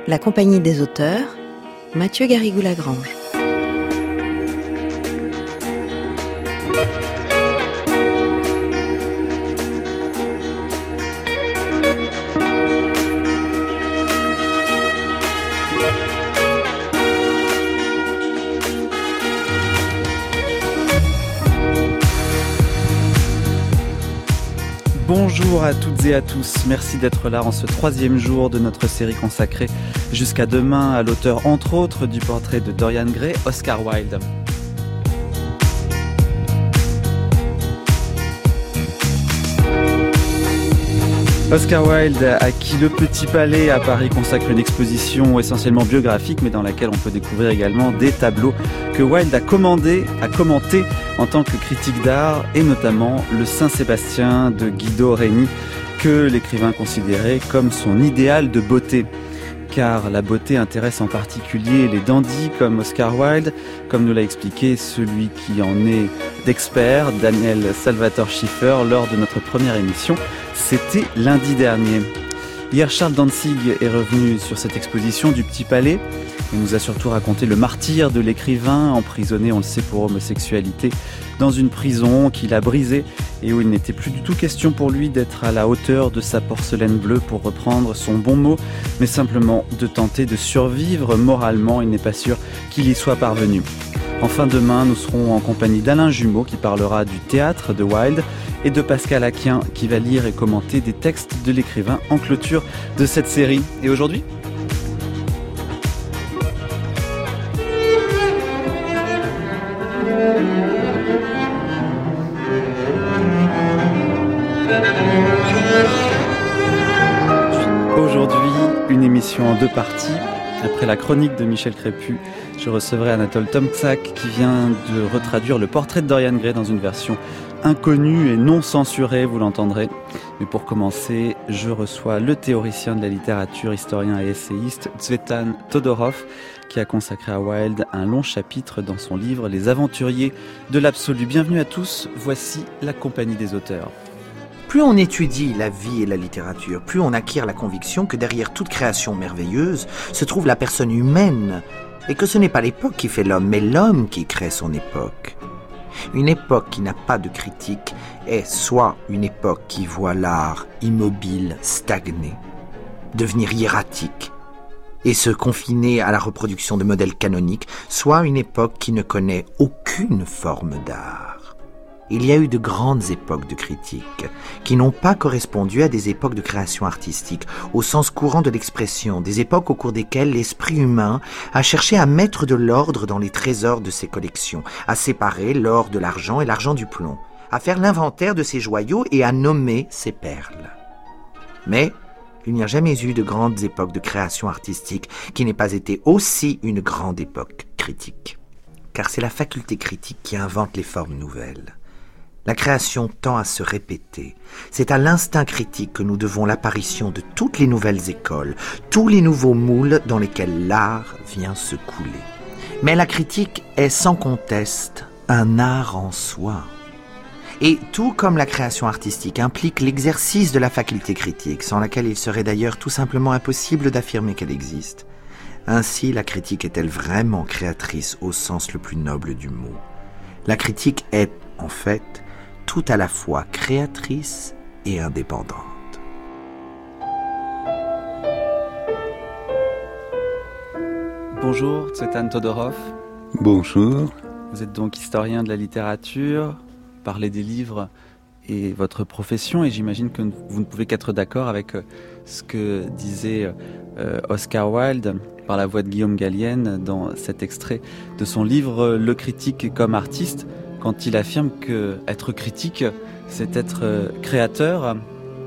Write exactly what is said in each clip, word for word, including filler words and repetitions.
La compagnie des auteurs, Mathieu Garrigou-Lagrange. Bonjour à toutes et à tous, merci d'être là en ce troisième jour de notre série consacrée jusqu'à demain à l'auteur entre autres du portrait de Dorian Gray, Oscar Wilde. Oscar Wilde, à qui le Petit Palais à Paris consacre une exposition essentiellement biographique, mais dans laquelle on peut découvrir également des tableaux que Wilde a commandés, a commentés en tant que critique d'art, et notamment le Saint-Sébastien de Guido Reni, que l'écrivain considérait comme son idéal de beauté. Car la beauté intéresse en particulier les dandys comme Oscar Wilde, comme nous l'a expliqué celui qui en est d'expert, Daniel Salvatore Schiffer, lors de notre première émission. C'était lundi dernier. Hier, Charles Dantzig est revenu sur cette exposition du Petit Palais. Il nous a surtout raconté le martyre de l'écrivain, emprisonné, on le sait, pour homosexualité, dans une prison qu'il a brisée et où il n'était plus du tout question pour lui d'être à la hauteur de sa porcelaine bleue, pour reprendre son bon mot, mais simplement de tenter de survivre moralement. Il n'est pas sûr qu'il y soit parvenu. Enfin, demain, nous serons en compagnie d'Alain Jumeau qui parlera du théâtre de Wilde et de Pascal Aquin qui va lire et commenter des textes de l'écrivain en clôture de cette série. Et aujourd'hui ? Aujourd'hui, une émission en deux parties. Après la chronique de Michel Crépu, je recevrai Anatole Tomczak qui vient de retraduire le portrait de Dorian Gray dans une version inconnue et non censurée, vous l'entendrez. Mais pour commencer, je reçois le théoricien de la littérature, historien et essayiste Tzvetan Todorov, qui a consacré à Wilde un long chapitre dans son livre « Les aventuriers de l'absolu ». Bienvenue à tous, voici la compagnie des auteurs. Plus on étudie la vie et la littérature, plus on acquiert la conviction que derrière toute création merveilleuse se trouve la personne humaine, et que ce n'est pas l'époque qui fait l'homme, mais l'homme qui crée son époque. Une époque qui n'a pas de critique est soit une époque qui voit l'art immobile, stagner, devenir hiératique, et se confiner à la reproduction de modèles canoniques, soit une époque qui ne connaît aucune forme d'art. Il y a eu de grandes époques de critique qui n'ont pas correspondu à des époques de création artistique, au sens courant de l'expression, des époques au cours desquelles l'esprit humain a cherché à mettre de l'ordre dans les trésors de ses collections, à séparer l'or de l'argent et l'argent du plomb, à faire l'inventaire de ses joyaux et à nommer ses perles. Mais il n'y a jamais eu de grandes époques de création artistique qui n'ait pas été aussi une grande époque critique. Car c'est la faculté critique qui invente les formes nouvelles. La création tend à se répéter. C'est à l'instinct critique que nous devons l'apparition de toutes les nouvelles écoles, tous les nouveaux moules dans lesquels l'art vient se couler. Mais la critique est sans conteste un art en soi. Et tout comme la création artistique implique l'exercice de la faculté critique, sans laquelle il serait d'ailleurs tout simplement impossible d'affirmer qu'elle existe, ainsi la critique est-elle vraiment créatrice au sens le plus noble du mot. La critique est, en fait, tout à la fois créatrice et indépendante. Bonjour, Tzvetan Todorov. Bonjour. Vous êtes donc historien de la littérature, parlez des livres et votre profession, et j'imagine que vous ne pouvez qu'être d'accord avec ce que disait euh, Oscar Wilde par la voix de Guillaume Gallienne dans cet extrait de son livre « Le critique comme artiste », quand il affirme que être critique, c'est être créateur.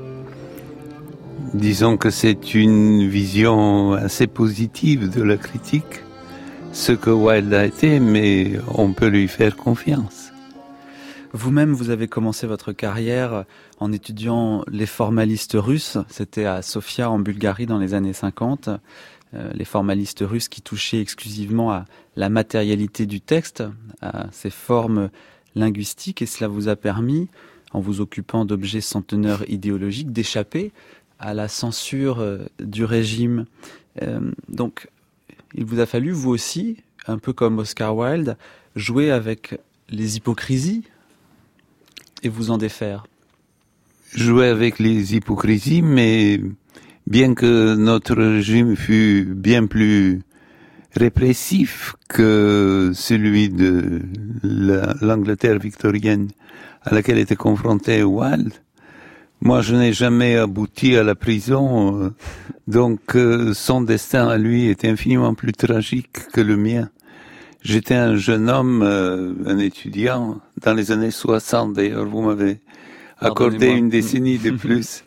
Disons que c'est une vision assez positive de la critique, ce que Wilde a été, mais on peut lui faire confiance. Vous-même, vous avez commencé votre carrière en étudiant les formalistes russes. C'était à Sofia, en Bulgarie, dans les années cinquante. Euh, les formalistes russes qui touchaient exclusivement à la matérialité du texte, à ses formes linguistiques, et cela vous a permis, en vous occupant d'objets sans teneur idéologique, d'échapper à la censure du régime. Euh, donc, il vous a fallu, vous aussi, un peu comme Oscar Wilde, jouer avec les hypocrisies et vous en défaire. Jouer avec les hypocrisies, mais bien que notre régime fût bien plus répressif que celui de la, l'Angleterre victorienne à laquelle était confronté Wilde, moi je n'ai jamais abouti à la prison, donc euh, son destin à lui est infiniment plus tragique que le mien. J'étais un jeune homme, euh, un étudiant, dans les années soixante d'ailleurs, vous m'avez accordé une décennie de plus.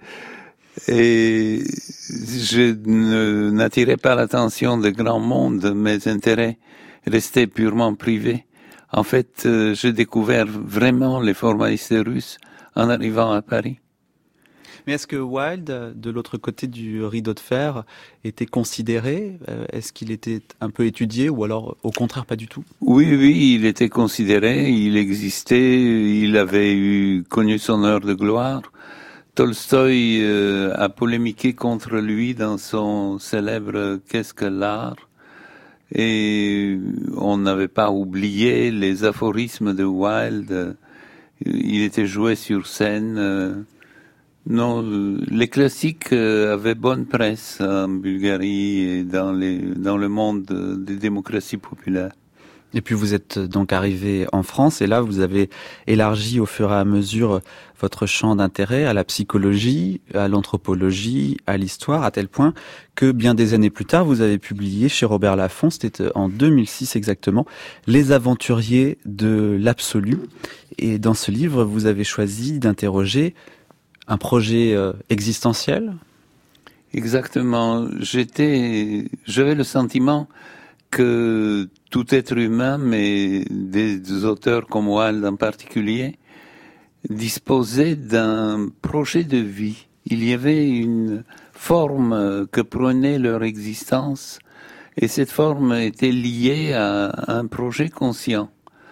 Et je ne, n'attirais pas l'attention de grand monde, mes intérêts restaient purement privés. En fait, euh, j'ai découvert vraiment les formalistes russes en arrivant à Paris. Mais est-ce que Wilde, de l'autre côté du rideau de fer, était considéré ? Est-ce qu'il était un peu étudié ou alors au contraire pas du tout ? Oui, oui, il était considéré, il existait, il avait eu connu son heure de gloire. Tolstoï euh, a polémiqué contre lui dans son célèbre « Qu'est-ce que l'art ?» et on n'avait pas oublié les aphorismes de Wilde. Il était joué sur scène. Euh, Non, les classiques avaient bonne presse en Bulgarie et dans, les, dans le monde des démocraties populaires. Et puis vous êtes donc arrivé en France et là vous avez élargi au fur et à mesure votre champ d'intérêt à la psychologie, à l'anthropologie, à l'histoire, à tel point que bien des années plus tard vous avez publié chez Robert Laffont, c'était en deux mille six exactement, Les Aventuriers de l'Absolu. Et dans ce livre vous avez choisi d'interroger un projet euh, existentiel ? Exactement. J'étais, j'avais le sentiment que tout être humain, mais des auteurs comme Wilde en particulier, disposait d'un projet de vie. Il y avait une forme que prenait leur existence, et cette forme était liée à un projet conscient.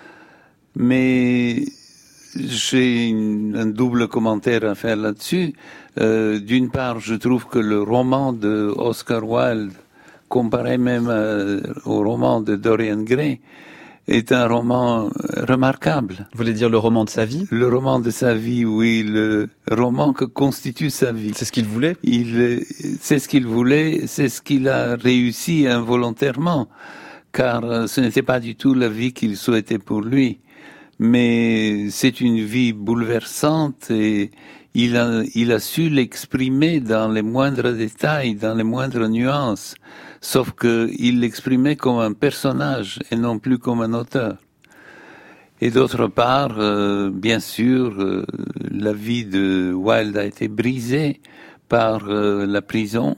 Mais j'ai une, un double commentaire à faire là-dessus. Euh, d'une part, je trouve que le roman de Oscar Wilde, comparé même à, au roman de Dorian Gray, est un roman remarquable. Vous voulez dire le roman de sa vie ? Le roman de sa vie, oui, le roman que constitue sa vie. C'est ce qu'il voulait ? Il, c'est ce qu'il voulait, c'est ce qu'il a réussi involontairement, car ce n'était pas du tout la vie qu'il souhaitait pour lui. Mais c'est une vie bouleversante et il a, il a su l'exprimer dans les moindres détails, dans les moindres nuances, sauf que il l'exprimait comme un personnage et non plus comme un auteur. Et d'autre part, euh, bien sûr, euh, la vie de Wilde a été brisée par euh, la prison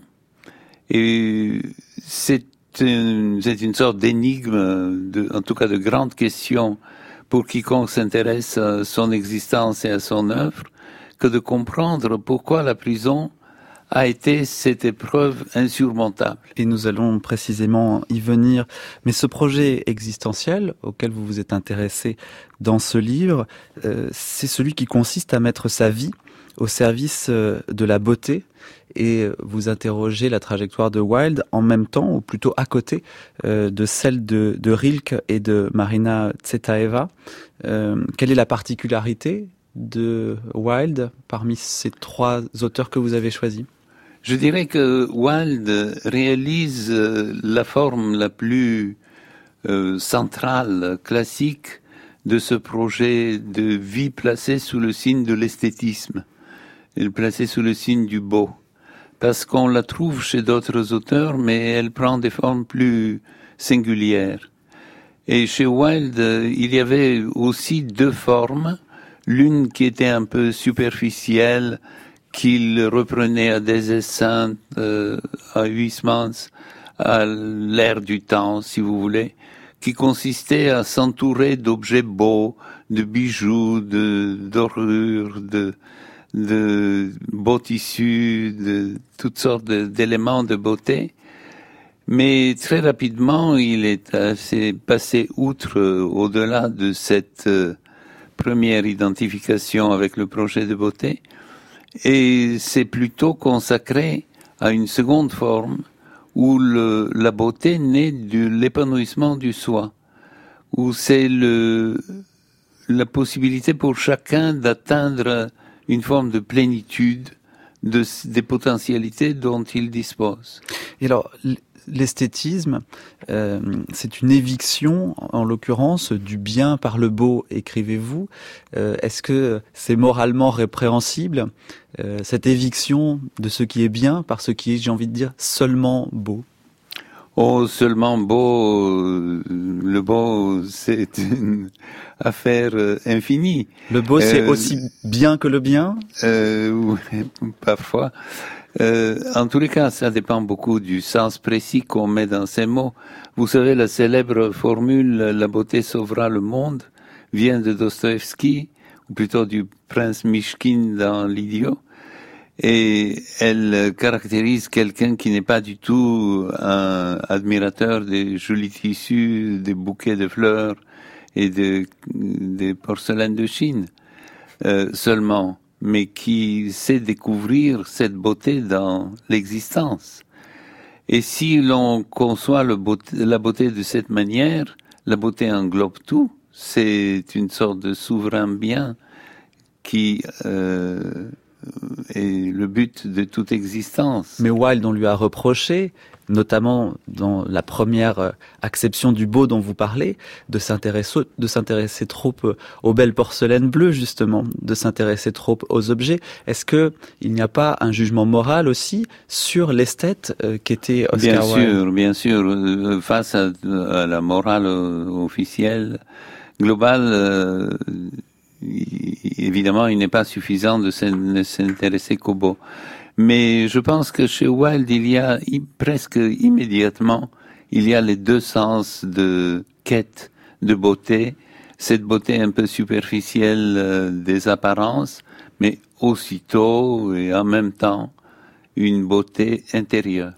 et c'est une, c'est une sorte d'énigme, de, en tout cas de grande question pour quiconque s'intéresse à son existence et à son œuvre, que de comprendre pourquoi la prison a été cette épreuve insurmontable. Et nous allons précisément y venir. Mais ce projet existentiel auquel vous vous êtes intéressé dans ce livre, euh, c'est celui qui consiste à mettre sa vie au service de la beauté et vous interrogez la trajectoire de Wilde en même temps, ou plutôt à côté, euh, de celle de, de Rilke et de Marina Tsvetaeva. Euh, quelle est la particularité de Wilde parmi ces trois auteurs que vous avez choisis ? Je dirais que Wilde réalise la forme la plus euh, centrale, classique, de ce projet de vie placée sous le signe de l'esthétisme, et placée sous le signe du beau. Parce qu'on la trouve chez d'autres auteurs, mais elle prend des formes plus singulières. Et chez Wilde, il y avait aussi deux formes, l'une qui était un peu superficielle, qu'il reprenait à des essaims, euh, à Huysmans, à l'ère du temps, si vous voulez, qui consistait à s'entourer d'objets beaux, de bijoux, de dorures, de de beaux tissus, de toutes sortes de, d'éléments de beauté. Mais très rapidement, il est assez passé outre, euh, au-delà de cette euh, première identification avec le projet de beauté, et c'est plutôt consacré à une seconde forme où le, la beauté naît de l'épanouissement du soi, où c'est le, la possibilité pour chacun d'atteindre une forme de plénitude de, des potentialités dont il dispose. Et alors, l'esthétisme, euh, c'est une éviction, en l'occurrence, du bien par le beau, écrivez-vous. Euh, est-ce que c'est moralement répréhensible, euh, cette éviction de ce qui est bien par ce qui est, j'ai envie de dire, seulement beau? Oh, seulement beau, euh, le beau, c'est une affaire euh, infinie. Le beau, c'est euh, aussi bien que le bien? euh, oui, parfois. Euh, en tous les cas, ça dépend beaucoup du sens précis qu'on met dans ces mots. Vous savez, la célèbre formule « la beauté sauvera le monde » vient de Dostoïevski, ou plutôt du prince Mishkin dans l'Idiot. Et elle caractérise quelqu'un qui n'est pas du tout un admirateur des jolis tissus, des bouquets de fleurs et de, des porcelaines de Chine euh, seulement, mais qui sait découvrir cette beauté dans l'existence. Et si l'on conçoit le beauté, la beauté de cette manière, la beauté englobe tout. C'est une sorte de souverain bien qui euh, est le but de toute existence. Mais Wilde, on lui a reproché, notamment dans la première acception du beau dont vous parlez, de s'intéresser, de s'intéresser trop aux belles porcelaines bleues, justement, de s'intéresser trop aux objets. Est-ce que il n'y a pas un jugement moral aussi sur l'esthète euh, qu'était Oscar Wilde? Bien sûr, bien sûr. Face à, à la morale officielle, globale, euh, évidemment, il n'est pas suffisant de s'intéresser qu'au beau. Mais je pense que chez Wilde, il y a presque immédiatement, il y a les deux sens de quête de beauté, cette beauté un peu superficielle euh, des apparences, mais aussitôt et en même temps, une beauté intérieure.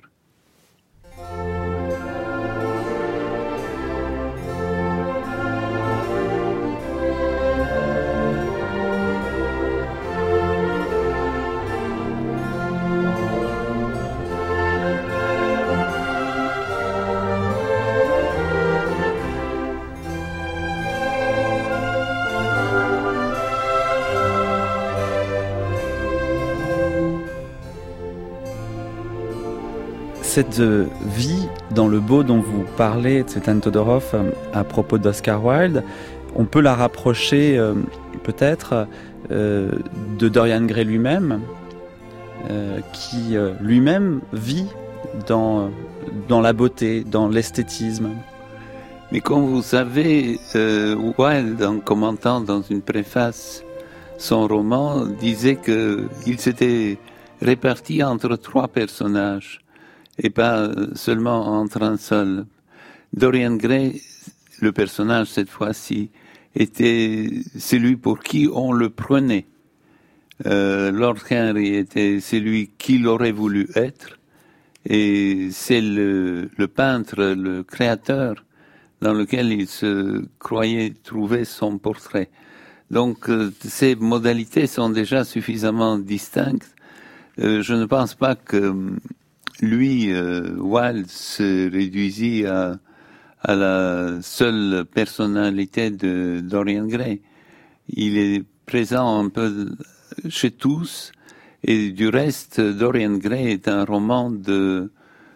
Cette vie dans le beau dont vous parlez, Tsvetan Todorov, à propos d'Oscar Wilde, on peut la rapprocher euh, peut-être euh, de Dorian Gray lui-même, euh, qui euh, lui-même vit dans, dans la beauté, dans l'esthétisme. Mais comme vous savez, euh, Wilde, en commentant dans une préface son roman, disait qu'il s'était réparti entre trois personnages, et pas seulement entre un seul. Dorian Gray, le personnage cette fois-ci, était celui pour qui on le prenait. Euh, Lord Henry était celui qu'il aurait voulu être, et c'est le, le peintre, le créateur, dans lequel il se croyait trouver son portrait. Donc euh, ces modalités sont déjà suffisamment distinctes. Euh, je ne pense pas que lui, euh, Wilde, se réduisit à, à la seule personnalité de Dorian Gray. Il est présent un peu chez tous, et du reste, Dorian Gray est un roman de,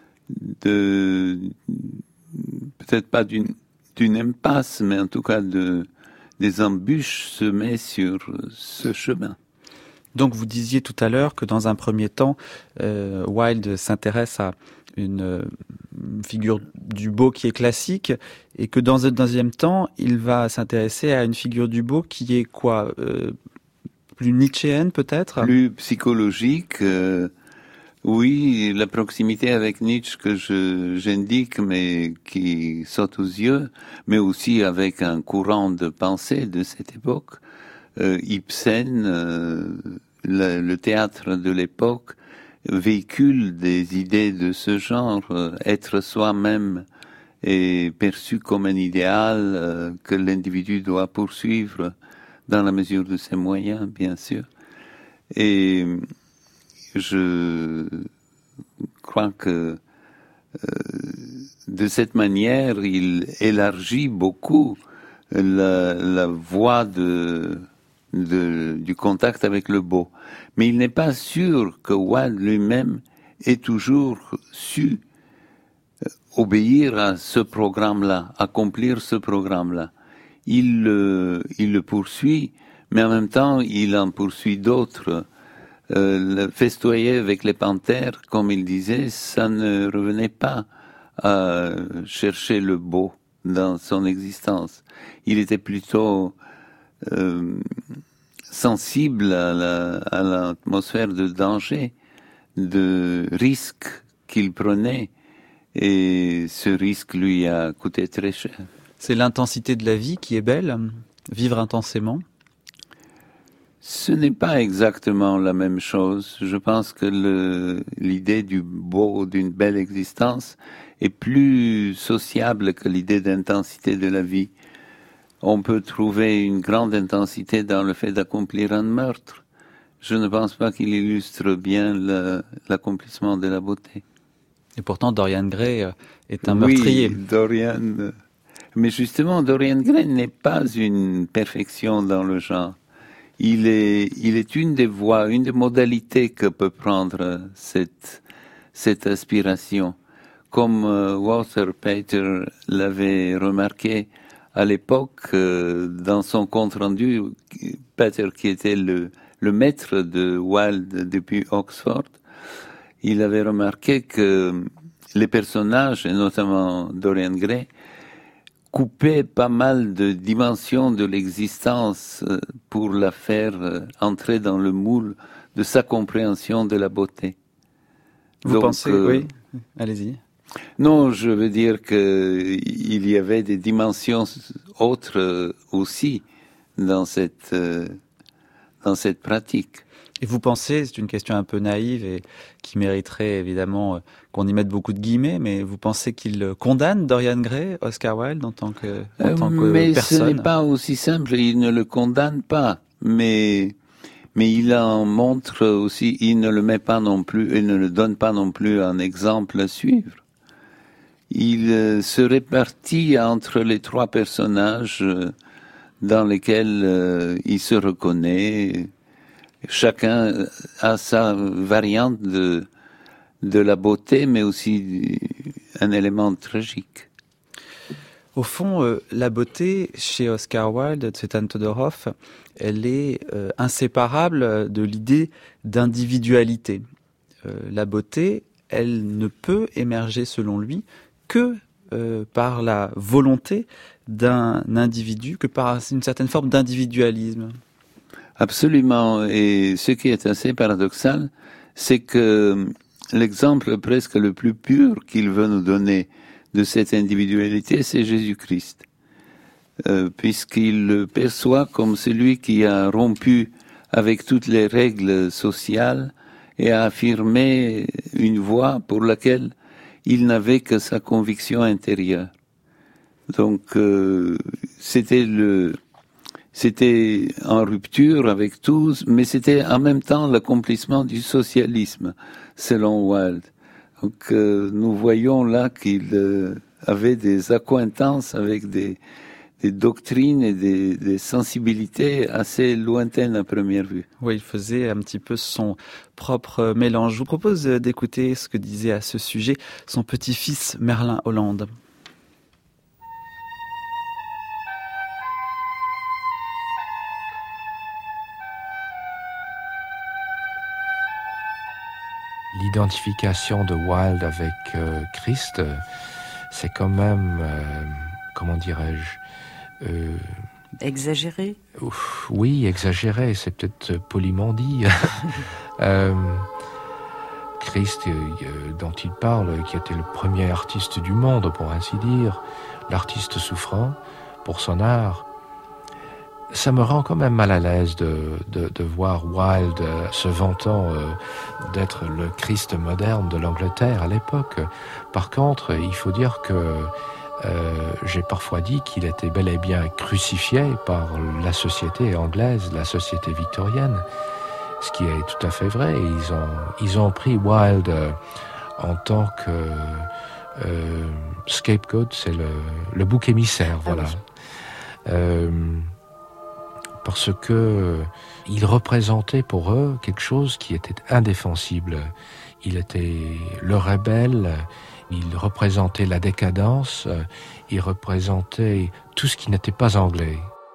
de peut-être pas d'une, d'une impasse, mais en tout cas de, des embûches semées sur ce chemin. Donc vous disiez tout à l'heure que dans un premier temps, euh, Wilde s'intéresse à une, une figure du beau qui est classique, et que dans un deuxième temps, il va s'intéresser à une figure du beau qui est quoi, euh, plus nietzschéenne peut-être? Plus psychologique, euh, oui, la proximité avec Nietzsche que je, j'indique, mais qui saute aux yeux, mais aussi avec un courant de pensée de cette époque. Euh, Ibsen, euh, le, le théâtre de l'époque, véhicule des idées de ce genre. Euh, être soi-même est perçu comme un idéal euh, que l'individu doit poursuivre dans la mesure de ses moyens, bien sûr. Et je crois que de cette manière, il élargit beaucoup la, la voie de, de, du contact avec le beau. Mais il n'est pas sûr que Wilde lui-même ait toujours su obéir à ce programme-là, accomplir ce programme-là. Il, euh, il le poursuit, mais en même temps, il en poursuit d'autres. Euh, le festoyer avec les panthères, comme il disait, ça ne revenait pas à chercher le beau dans son existence. Il était plutôt euh, sensible à, la, à l'atmosphère de danger, de risque qu'il prenait, et ce risque lui a coûté très cher. C'est l'intensité de la vie qui est belle, vivre intensément. Ce n'est pas exactement la même chose. Je pense que le, l'idée du beau, d'une belle existence, est plus sociable que l'idée d'intensité de la vie. On peut trouver une grande intensité dans le fait d'accomplir un meurtre. Je ne pense pas qu'il illustre bien le, l'accomplissement de la beauté. Et pourtant, Dorian Gray est un meurtrier. Oui, Dorian. Mais justement, Dorian Gray n'est pas une perfection dans le genre. Il est, il est une des voies, une des modalités que peut prendre cette, cette aspiration. Comme euh, Walter Pater l'avait remarqué à l'époque, euh, dans son compte-rendu, Pater, qui était le, le maître de Wilde depuis Oxford, il avait remarqué que les personnages, et notamment Dorian Gray, coupaient pas mal de dimensions de l'existence pour la faire entrer dans le moule de sa compréhension de la beauté. Vous Donc, pensez, euh, oui, allez-y. Non, je veux dire que il y avait des dimensions autres aussi dans cette, dans cette pratique. Et vous pensez, c'est une question un peu naïve et qui mériterait évidemment qu'on y mette beaucoup de guillemets, mais vous pensez qu'il condamne Dorian Gray, Oscar Wilde, en tant que, en euh, tant que mais personne? Mais ce n'est pas aussi simple, il ne le condamne pas, mais, mais il en montre aussi, il ne le met pas non plus, il ne le donne pas non plus un exemple à suivre. Il euh, se répartit entre les trois personnages euh, dans lesquels euh, il se reconnaît. Chacun a sa variante de, de la beauté, mais aussi un élément tragique. Au fond, euh, la beauté, chez Oscar Wilde, Tsvetan Todorov, elle est euh, inséparable de l'idée d'individualité. Euh, la beauté, elle ne peut émerger, selon lui, que euh, par la volonté d'un individu, que par une certaine forme d'individualisme. Absolument. Et ce qui est assez paradoxal, c'est que l'exemple presque le plus pur qu'il veut nous donner de cette individualité, c'est Jésus-Christ. Euh, puisqu'il le perçoit comme celui qui a rompu avec toutes les règles sociales et a affirmé une voie pour laquelle il n'avait que sa conviction intérieure. Donc, euh, c'était le... C'était en rupture avec tous, mais c'était en même temps l'accomplissement du socialisme, selon Wilde. Donc euh, nous voyons là qu'il euh, avait des accointances avec des, des doctrines et des, des sensibilités assez lointaines à première vue. Oui, il faisait un petit peu son propre mélange. Je vous propose d'écouter ce que disait à ce sujet son petit-fils Merlin Holland. L'identification de Wilde avec euh, Christ, c'est quand même, euh, comment dirais-je... Euh, exagéré ouf, Oui, exagéré, c'est peut-être poliment dit. euh, Christ, euh, dont il parle, qui était le premier artiste du monde, pour ainsi dire, l'artiste souffrant pour son art, ça me rend quand même mal à l'aise de, de, de voir Wilde se vantant euh, d'être le Christ moderne de l'Angleterre à l'époque. Par contre, il faut dire que euh, j'ai parfois dit qu'il était bel et bien crucifié par la société anglaise, la société victorienne, ce qui est tout à fait vrai. Ils ont, ils ont pris Wilde en tant que euh, scapegoat, c'est le, le bouc émissaire, ah voilà. Oui. Euh, parce que il représentait pour eux quelque chose qui était indéfensible. Il était le rebelle, il représentait la décadence, il représentait tout ce qui n'était pas anglais.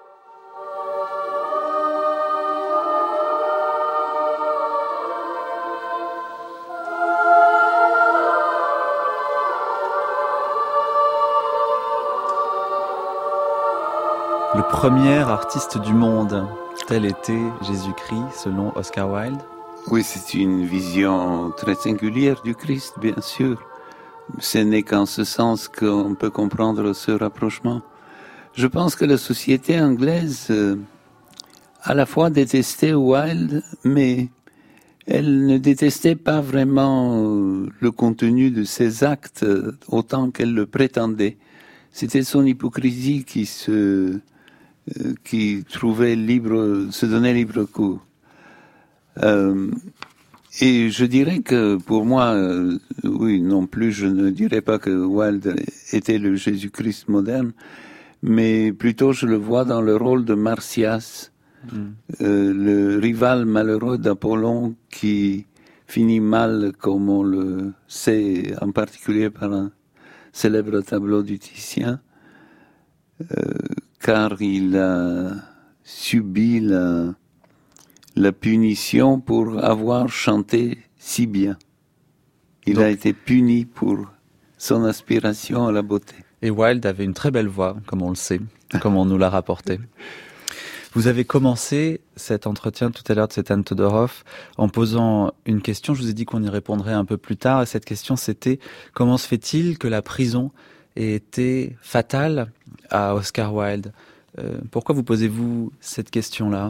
Le premier artiste du monde, tel était Jésus-Christ selon Oscar Wilde. Oui, c'est une vision très singulière du Christ, bien sûr. Ce n'est qu'en ce sens qu'on peut comprendre ce rapprochement. Je pense que la société anglaise, euh, à la fois détestait Wilde, mais elle ne détestait pas vraiment le contenu de ses actes autant qu'elle le prétendait. C'était son hypocrisie qui se qui trouvait libre, se donnait libre cours. Euh, et je dirais que pour moi, euh, oui, non plus, je ne dirais pas que Wilde était le Jésus-Christ moderne, mais plutôt je le vois dans le rôle de Marsyas, mm. euh, le rival malheureux d'Apollon qui finit mal, comme on le sait, en particulier par un célèbre tableau du Titien, euh, car il a subi la, la punition pour avoir chanté si bien. Il Donc, a été puni pour son aspiration à la beauté. Et Wilde avait une très belle voix, comme on le sait, comme on nous l'a rapporté. Vous avez commencé cet entretien tout à l'heure de cet Anne Todorov en posant une question. Je vous ai dit qu'on y répondrait un peu plus tard. Et cette question, c'était comment se fait-il que la prison ait été fatale à Oscar Wilde? euh, Pourquoi vous posez-vous cette question-là?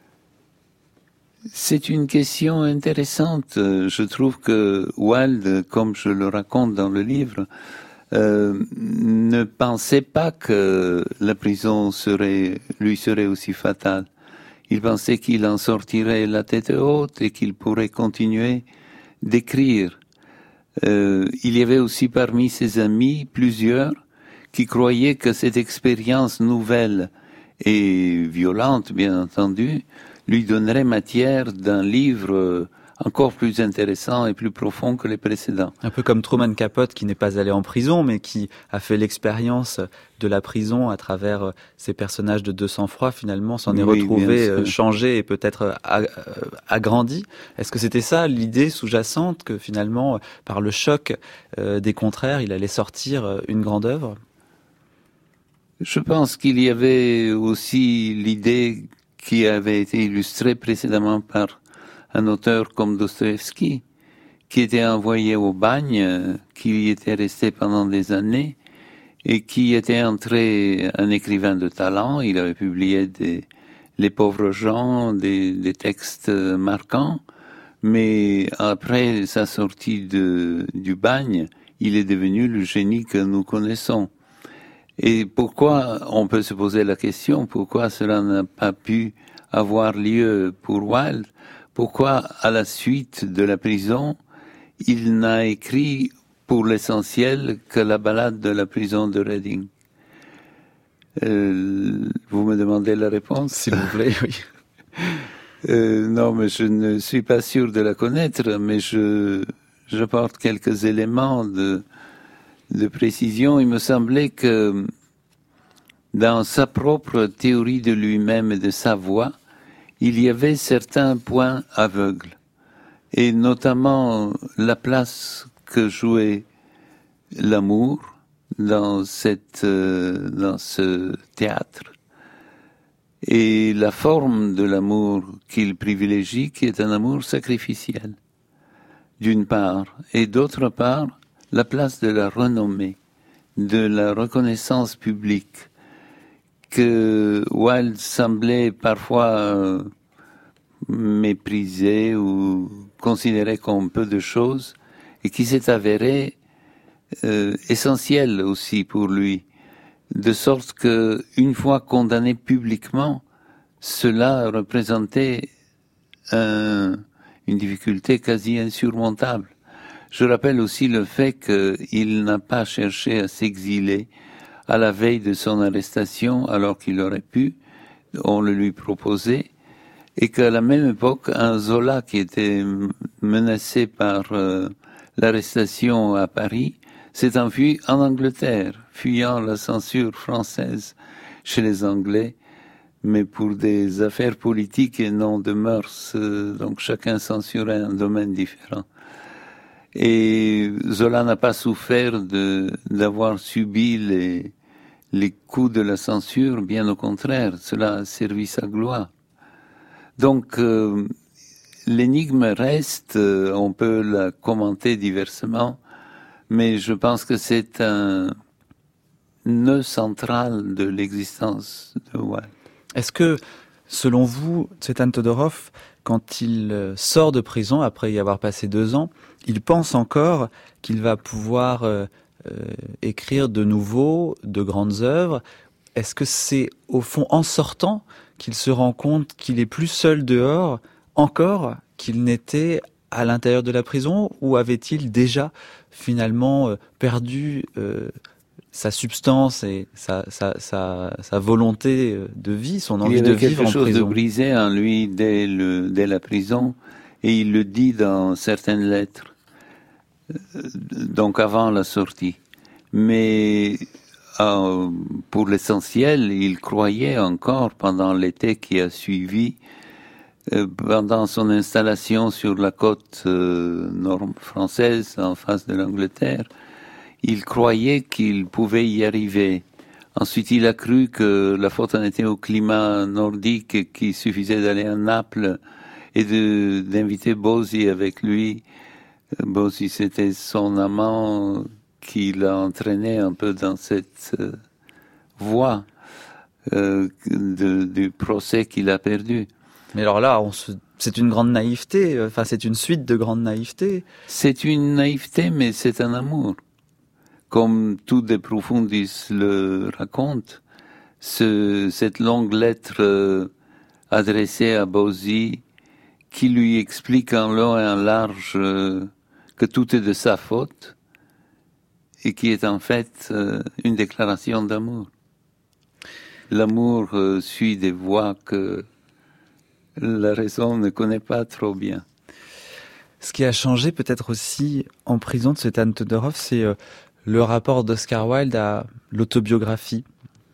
C'est une question intéressante. Je trouve que Wilde, comme je le raconte dans le livre, euh, ne pensait pas que la prison serait, lui serait aussi fatale. Il pensait qu'il en sortirait la tête haute et qu'il pourrait continuer d'écrire. Euh, il y avait aussi parmi ses amis plusieurs qui croyaient que cette expérience nouvelle et violente, bien entendu, lui donnerait matière d'un livre encore plus intéressant et plus profond que les précédents. Un peu comme Truman Capote, qui n'est pas allé en prison, mais qui a fait l'expérience de la prison à travers ses personnages de Deux Sang-Froid, finalement, s'en est oui, retrouvé changé et peut-être agrandi. Est-ce que c'était ça l'idée sous-jacente, que finalement, par le choc des contraires, il allait sortir une grande œuvre? Je pense qu'il y avait aussi l'idée qui avait été illustrée précédemment par un auteur comme Dostoïevski, qui était envoyé au bagne, qui y était resté pendant des années, et qui était entré un écrivain de talent. Il avait publié des, Les pauvres gens, des, des textes marquants, mais après sa sortie de, du bagne, il est devenu le génie que nous connaissons. Et pourquoi, on peut se poser la question, pourquoi cela n'a pas pu avoir lieu pour Wilde? Pourquoi, à la suite de la prison, il n'a écrit pour l'essentiel que la ballade de la prison de Reading? euh, Vous me demandez la réponse? S'il vous plaît, oui. euh, non, mais je ne suis pas sûr de la connaître, mais je j'apporte quelques éléments de, de précision. Il me semblait que dans sa propre théorie de lui-même et de sa voix, il y avait certains points aveugles, et notamment la place que jouait l'amour dans cette, euh, dans ce théâtre, et la forme de l'amour qu'il privilégie, qui est un amour sacrificiel, d'une part, et d'autre part, la place de la renommée, de la reconnaissance publique, que Wilde semblait parfois euh, mépriser ou considérer comme peu de choses, et qui s'est avéré euh, essentiel aussi pour lui, de sorte que, une fois condamné publiquement, cela représentait un, une difficulté quasi insurmontable. Je rappelle aussi le fait qu'il n'a pas cherché à s'exiler à la veille de son arrestation, alors qu'il aurait pu, on le lui proposait, et qu'à la même époque, un Zola qui était menacé par euh, l'arrestation à Paris s'est enfui en Angleterre, fuyant la censure française chez les Anglais, mais pour des affaires politiques et non de mœurs, euh, donc chacun censurait un domaine différent. Et Zola n'a pas souffert de, d'avoir subi les, les coups de la censure, bien au contraire, cela a servi sa gloire. Donc, euh, l'énigme reste, euh, on peut la commenter diversement, mais je pense que c'est un nœud central de l'existence de Wilde. Est-ce que, selon vous, Tsvetan Todorov, quand il sort de prison, après y avoir passé deux ans, il pense encore qu'il va pouvoir euh, euh, écrire de nouveau de grandes œuvres? Est-ce que c'est, au fond, en sortant, qu'il se rend compte qu'il est plus seul dehors, encore, qu'il n'était à l'intérieur de la prison, ou avait-il déjà, finalement, euh, perdu euh, sa substance et sa, sa, sa, sa volonté de vie, son envie de vivre en prison? Il y avait quelque chose de brisé en lui dès, le, dès la prison, et il le dit dans certaines lettres, donc avant la sortie. Mais euh, pour l'essentiel, il croyait encore pendant l'été qui a suivi, euh, pendant son installation sur la côte euh, nord française, en face de l'Angleterre, il croyait qu'il pouvait y arriver. Ensuite, il a cru que la faute en était au climat nordique et qu'il suffisait d'aller à Naples et de, d'inviter Bosi avec lui. Bosi, c'était son amant qui l'a entraîné un peu dans cette euh, voie euh, de, du procès qu'il a perdu. Mais alors là, on se... c'est une grande naïveté, enfin c'est une suite de grandes naïvetés. C'est une naïveté, mais c'est un amour. Comme tout De Profundis le raconte, ce, cette longue lettre euh, adressée à Bosi, qui lui explique en long et en large euh, que tout est de sa faute, et qui est en fait euh, une déclaration d'amour. L'amour euh, suit des voies que la raison ne connaît pas trop bien. Ce qui a changé peut-être aussi en prison de Tsvetan Todorov, c'est euh, le rapport d'Oscar Wilde à l'autobiographie.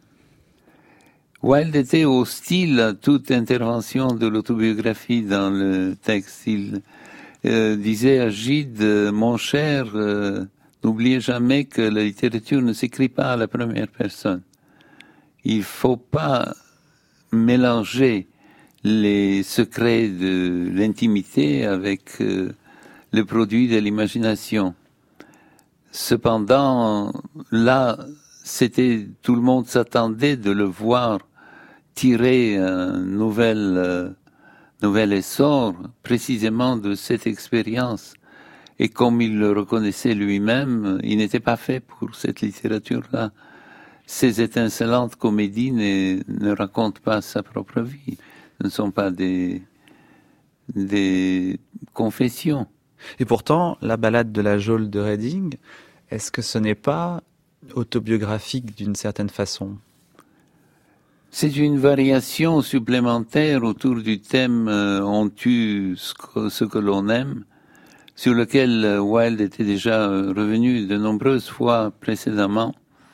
Wilde était hostile à toute intervention de l'autobiographie dans le texte. Il euh, disait à Gide, « Mon cher, euh, n'oubliez jamais que la littérature ne s'écrit pas à la première personne. Il faut pas mélanger les secrets de l'intimité avec euh, le produit de l'imagination. » Cependant, là, c'était, tout le monde s'attendait de le voir tirer un nouvel, euh, nouvel essor, précisément de cette expérience. Et comme il le reconnaissait lui-même, il n'était pas fait pour cette littérature-là. Ces étincelantes comédies ne, ne racontent pas sa propre vie. Ce ne sont pas des, des confessions. Et pourtant, la ballade de la geôle de Reading, est-ce que ce n'est pas autobiographique d'une certaine façon? C'est une variation supplémentaire autour du thème euh, « On tue ce que, ce que l'on aime », sur lequel Wilde était déjà revenu de nombreuses fois précédemment.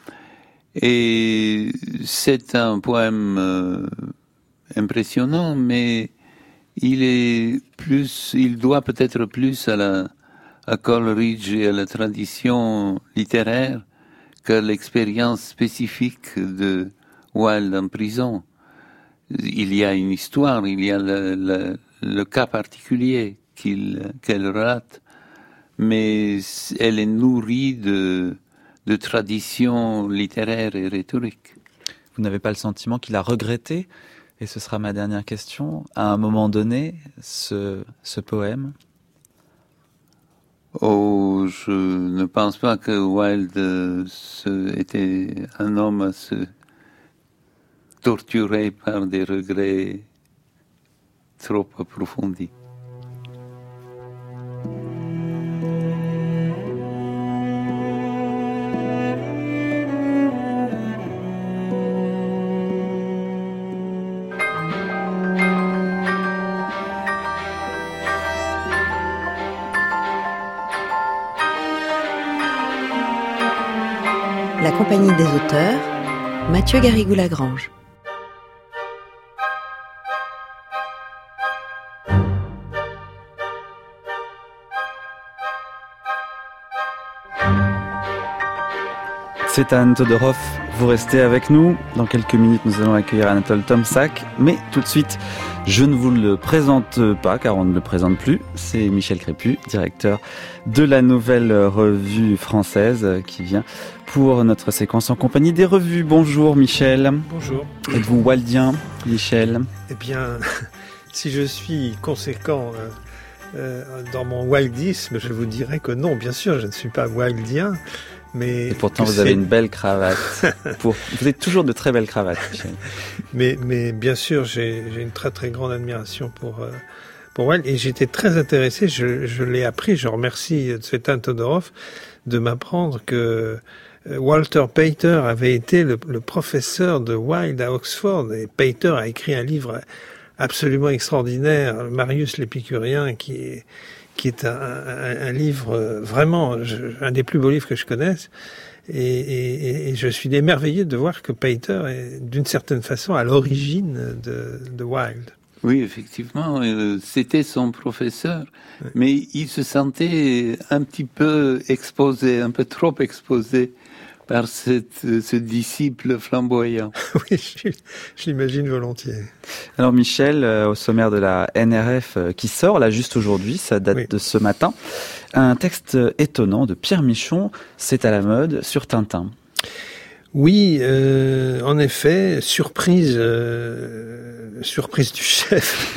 Et c'est un poème euh, impressionnant, mais il est plus, il doit peut-être plus à la, à Coleridge et à la tradition littéraire qu'à l'expérience spécifique de Wilde en prison. Il y a une histoire, il y a le, le, le cas particulier qu'il, qu'elle relate, mais elle est nourrie de, de traditions littéraires et rhétoriques. Vous n'avez pas le sentiment qu'il a regretté, et ce sera ma dernière question, à un moment donné, ce, ce poème? Oh, je ne pense pas que Wilde se, était un homme à se torturer par des regrets trop approfondis. La Compagnie des auteurs, Mathieu Garrigou-Lagrange. C'est Anne Todorov, vous restez avec nous. Dans quelques minutes, nous allons accueillir Anatole Tomczak. Mais tout de suite, je ne vous le présente pas, car on ne le présente plus. C'est Michel Crépu, directeur de la Nouvelle Revue Française, qui vient pour notre séquence en compagnie des revues. Bonjour Michel. Bonjour. Êtes-vous waldien, Michel? Eh bien, si je suis conséquent euh, euh, dans mon waldisme, je vous dirais que non, bien sûr, je ne suis pas waldien. Mais et pourtant, vous avez une belle cravate. Pour... Vous avez toujours de très belles cravates, Michel. Mais, mais bien sûr, j'ai, j'ai une très très grande admiration pour, euh, pour Wilde. Et j'étais très intéressé, je, je l'ai appris, je remercie Tsvetan Todorov de m'apprendre que Walter Pater avait été le, le professeur de Wilde à Oxford. Et Pater a écrit un livre absolument extraordinaire, Marius l'Épicurien, qui est... qui est un, un, un livre vraiment, je, un des plus beaux livres que je connaisse. Et, et, et je suis émerveillé de voir que Pater est, d'une certaine façon, à l'origine de, de Wilde. Oui, effectivement, euh, c'était son professeur, oui. Mais il se sentait un petit peu exposé, un peu trop exposé par cette, ce disciple flamboyant. Oui, je, je l'imagine volontiers. Alors Michel, euh, au sommaire de la N R F euh, qui sort, là juste aujourd'hui, ça date oui. de ce matin, un texte étonnant de Pierre Michon, c'est à la mode, sur Tintin. Oui, euh, en effet, surprise, euh, surprise du chef.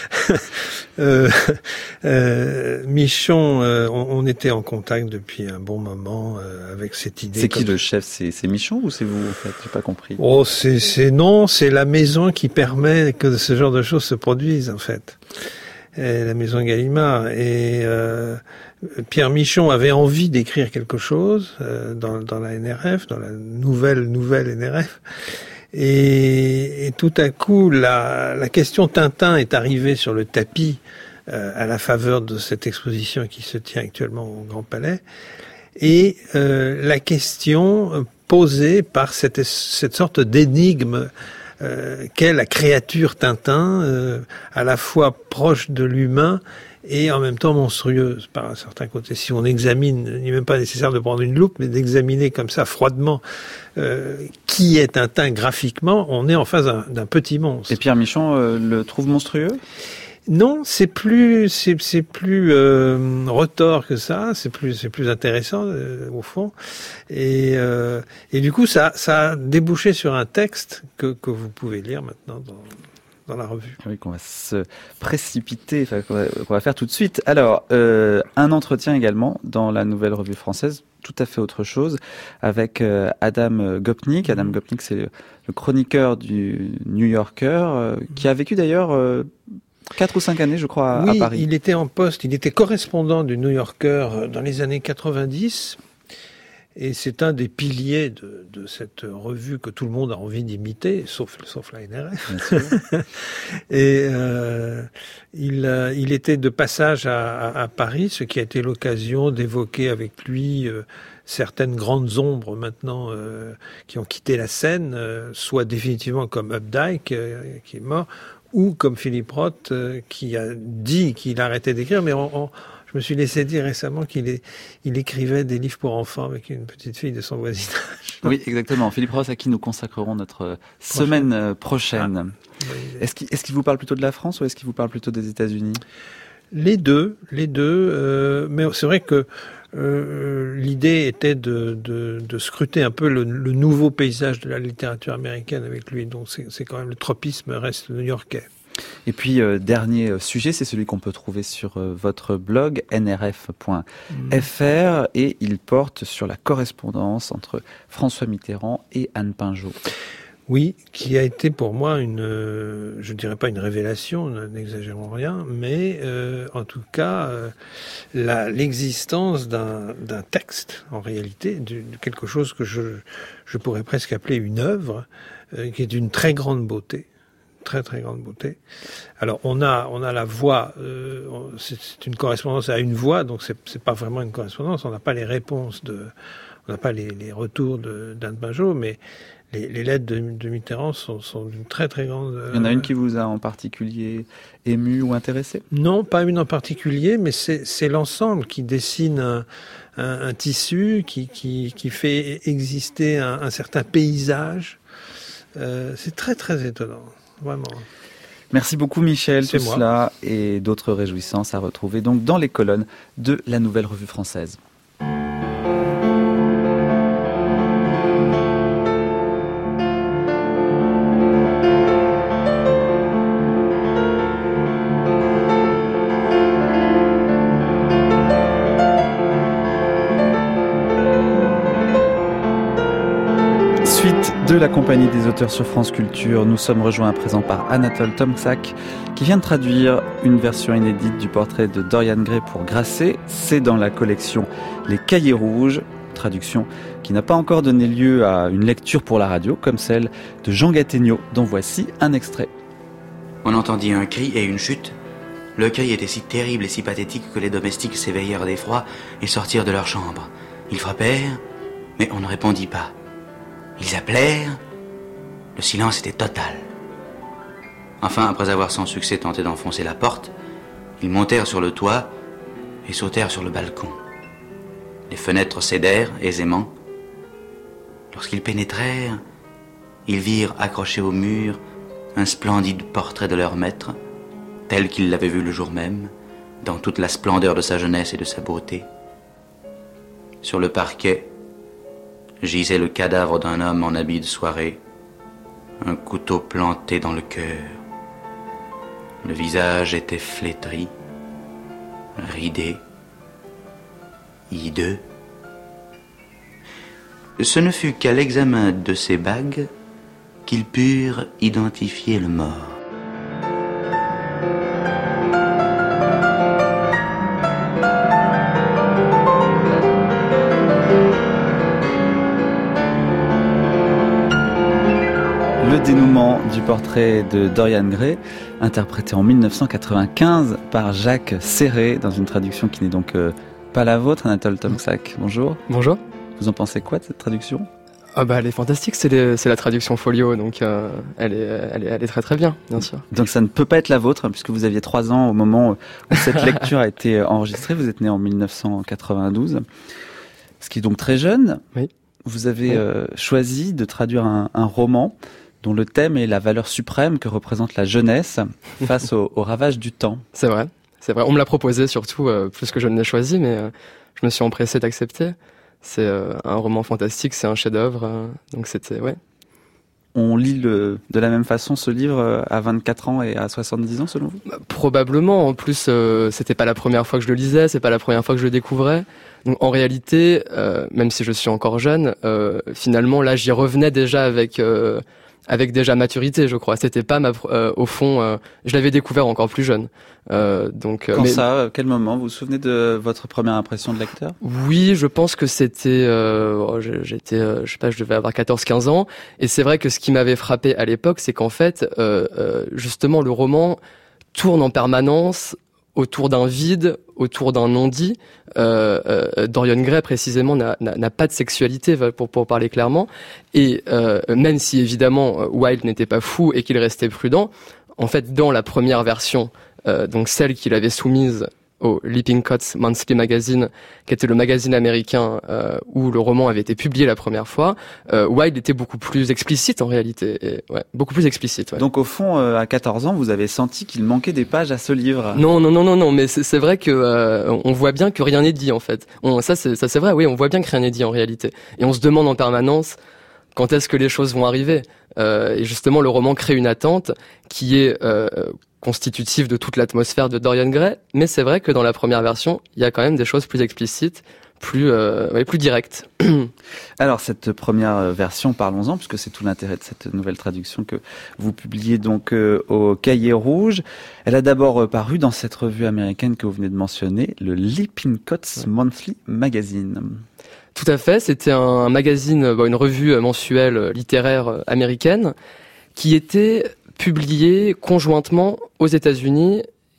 euh, euh, Michon, euh, on, on était en contact depuis un bon moment euh, avec cette idée. C'est qui le chef? C'est, c'est Michon ou c'est vous en fait? J'ai pas compris. Oh, c'est, c'est non, c'est la maison qui permet que ce genre de choses se produisent en fait. Et la maison Gallimard et euh, Pierre Michon avait envie d'écrire quelque chose euh, dans, dans la N R F, dans la nouvelle nouvelle N R F, et, et tout à coup la, la question Tintin est arrivée sur le tapis euh, à la faveur de cette exposition qui se tient actuellement au Grand Palais, et euh, la question posée par cette, cette sorte d'énigme. Euh, qu'est la créature Tintin, euh, à la fois proche de l'humain et en même temps monstrueuse par un certain côté. Si on examine, il n'est même pas nécessaire de prendre une loupe, mais d'examiner comme ça froidement euh, qui est Tintin graphiquement, on est en face d'un, d'un petit monstre. Et Pierre Michon euh, le trouve monstrueux ? Non, c'est plus, c'est, c'est plus euh, retors que ça. C'est plus, c'est plus intéressant euh, au fond. Et, euh, et du coup, ça, ça a débouché sur un texte que que vous pouvez lire maintenant dans, dans la revue. Oui, qu'on va se précipiter, enfin, qu'on va, qu'on va faire tout de suite. Alors, euh, un entretien également dans la Nouvelle Revue Française, tout à fait autre chose, avec euh, Adam Gopnik. Adam Gopnik, c'est le, le chroniqueur du New Yorker, euh, qui a vécu d'ailleurs. Euh, Quatre ou cinq années, je crois, à, oui, à Paris. Il était en poste, il était correspondant du New Yorker dans les années quatre-vingt-dix. Et c'est un des piliers de, de cette revue que tout le monde a envie d'imiter, sauf, sauf la N R F. Et euh, il, il était de passage à, à, à Paris, ce qui a été l'occasion d'évoquer avec lui euh, certaines grandes ombres maintenant euh, qui ont quitté la scène, euh, soit définitivement comme Updike, euh, qui est mort, ou comme Philippe Roth, euh, qui a dit qu'il arrêtait d'écrire, mais on, on, je me suis laissé dire récemment qu'il est, il écrivait des livres pour enfants avec une petite fille de son voisinage. Oui, exactement. Philippe Roth, à qui nous consacrerons notre semaine prochaine. Ah, oui. Est-ce qu'il, est-ce qu'il vous parle plutôt de la France ou est-ce qu'il vous parle plutôt des États-Unis ? Les deux, les deux. Euh, mais c'est vrai que euh, l'idée était de, de, de scruter un peu le, le nouveau paysage de la littérature américaine avec lui. Donc c'est, c'est quand même le tropisme reste new-yorkais. Et puis, euh, dernier sujet, c'est celui qu'on peut trouver sur euh, votre blog, n r f point f r, mmh. et il porte sur la correspondance entre François Mitterrand et Anne Pinjot. Oui, qui a été pour moi une, euh, je dirais pas une révélation, n'exagérons rien, mais euh, en tout cas euh, la, l'existence d'un, d'un texte, en réalité, de, de quelque chose que je, je pourrais presque appeler une œuvre, euh, qui est d'une très grande beauté. Très très grande beauté. Alors on a on a la voix, euh, c'est, c'est une correspondance à une voix, donc c'est c'est pas vraiment une correspondance. On n'a pas les réponses de on n'a pas les, les retours de, d'Anne Pinjot, mais les, les lettres de, de Mitterrand sont, sont d'une très très grande... Il y en a une qui vous a en particulier ému ou intéressé ? Non, pas une en particulier, mais c'est, c'est l'ensemble qui dessine un, un, un tissu, qui, qui, qui fait exister un, un certain paysage. Euh, c'est très très étonnant, vraiment. Merci beaucoup Michel, c'est tout moi. Cela et d'autres réjouissances à retrouver donc dans les colonnes de la Nouvelle Revue Française. Suite de la compagnie des auteurs sur France Culture, nous sommes rejoints à présent par Anatole Tomczak qui vient de traduire une version inédite du portrait de Dorian Gray pour Grasset. C'est dans la collection Les Cahiers Rouges, traduction qui n'a pas encore donné lieu à une lecture pour la radio comme celle de Jean Gattegno, dont voici un extrait. On entendit un cri et une chute. Le cri était si terrible et si pathétique que les domestiques s'éveillèrent d'effroi et sortirent de leur chambre. Ils frappèrent, mais on ne répondit pas. Ils appelèrent. Le silence était total. Enfin, après avoir sans succès tenté d'enfoncer la porte, ils montèrent sur le toit et sautèrent sur le balcon. Les fenêtres cédèrent aisément. Lorsqu'ils pénétrèrent, ils virent accroché au mur un splendide portrait de leur maître, tel qu'ils l'avaient vu le jour même, dans toute la splendeur de sa jeunesse et de sa beauté. Sur le parquet, gisait le cadavre d'un homme en habit de soirée, un couteau planté dans le cœur. Le visage était flétri, ridé, hideux. Ce ne fut qu'à l'examen de ces bagues qu'ils purent identifier le mort. Le dénouement du portrait de Dorian Gray, interprété en dix-neuf cent quatre-vingt-quinze par Jacques Serré, dans une traduction qui n'est donc euh, pas la vôtre, Anatole Tomczak. Bonjour. Bonjour. Vous en pensez quoi de cette traduction ? Ah bah elle est fantastique, c'est, les, c'est la traduction folio, donc euh, elle, est, elle, est, elle est très très bien, bien sûr. Donc ça ne peut pas être la vôtre, hein, puisque vous aviez trois ans au moment où cette lecture a été enregistrée. Vous êtes né en dix-neuf cent quatre-vingt-douze, ce qui est donc très jeune. Oui. Vous avez oui. euh, choisi de traduire un, un roman dont le thème est la valeur suprême que représente la jeunesse face au, au ravage du temps. C'est vrai, c'est vrai. On me l'a proposé surtout, euh, plus que je ne l'ai choisi, mais euh, je me suis empressé d'accepter. C'est euh, un roman fantastique, c'est un chef-d'œuvre, euh, donc c'était, ouais. On lit le, de la même façon ce livre à vingt-quatre ans et à soixante-dix ans, selon vous ? Bah, probablement. En plus, euh, c'était pas la première fois que je le lisais, c'est pas la première fois que je le découvrais. Donc, en réalité, euh, même si je suis encore jeune, euh, finalement, là, j'y revenais déjà avec, euh, avec déjà maturité, je crois. C'était pas ma, euh, au fond, euh, je l'avais découvert encore plus jeune. Euh, donc, Quand mais, ça, quel moment? Vous vous souvenez de votre première impression de lecteur? Oui, je pense que c'était, euh, j'étais, euh, je sais pas, je devais avoir quatorze quinze ans. Et c'est vrai que ce qui m'avait frappé à l'époque, c'est qu'en fait, euh, euh, justement, le roman tourne en permanence autour d'un vide, autour d'un non-dit. Euh, euh, Dorian Gray, précisément, n'a, n'a, n'a pas de sexualité, pour, pour parler clairement. Et euh, même si, évidemment, Wilde n'était pas fou et qu'il restait prudent, en fait, dans la première version, euh, donc celle qu'il avait soumise au Lippincott's Monthly Magazine, qui était le magazine américain euh, où le roman avait été publié la première fois, euh, Wilde était beaucoup plus explicite en réalité, et, ouais, beaucoup plus explicite. Ouais. Donc au fond, euh, à quatorze ans, vous avez senti qu'il manquait des pages à ce livre. Non, non, non, non, non, mais c'est, c'est vrai que euh, on voit bien que rien n'est dit en fait. On, ça, c'est, ça, c'est vrai, oui, on voit bien que rien n'est dit en réalité, et on se demande en permanence quand est-ce que les choses vont arriver. Euh, et justement, le roman crée une attente qui est euh, constitutive de toute l'atmosphère de Dorian Gray, mais c'est vrai que dans la première version, il y a quand même des choses plus explicites, plus, euh, ouais, plus directes. Alors cette première version, parlons-en, puisque c'est tout l'intérêt de cette nouvelle traduction que vous publiez donc euh, au Cahiers Rouges. Elle a d'abord euh, paru dans cette revue américaine que vous venez de mentionner, le Lippincott's Monthly Magazine. Tout à fait, c'était un magazine, bon, une revue mensuelle littéraire américaine qui était publiée conjointement aux États-Unis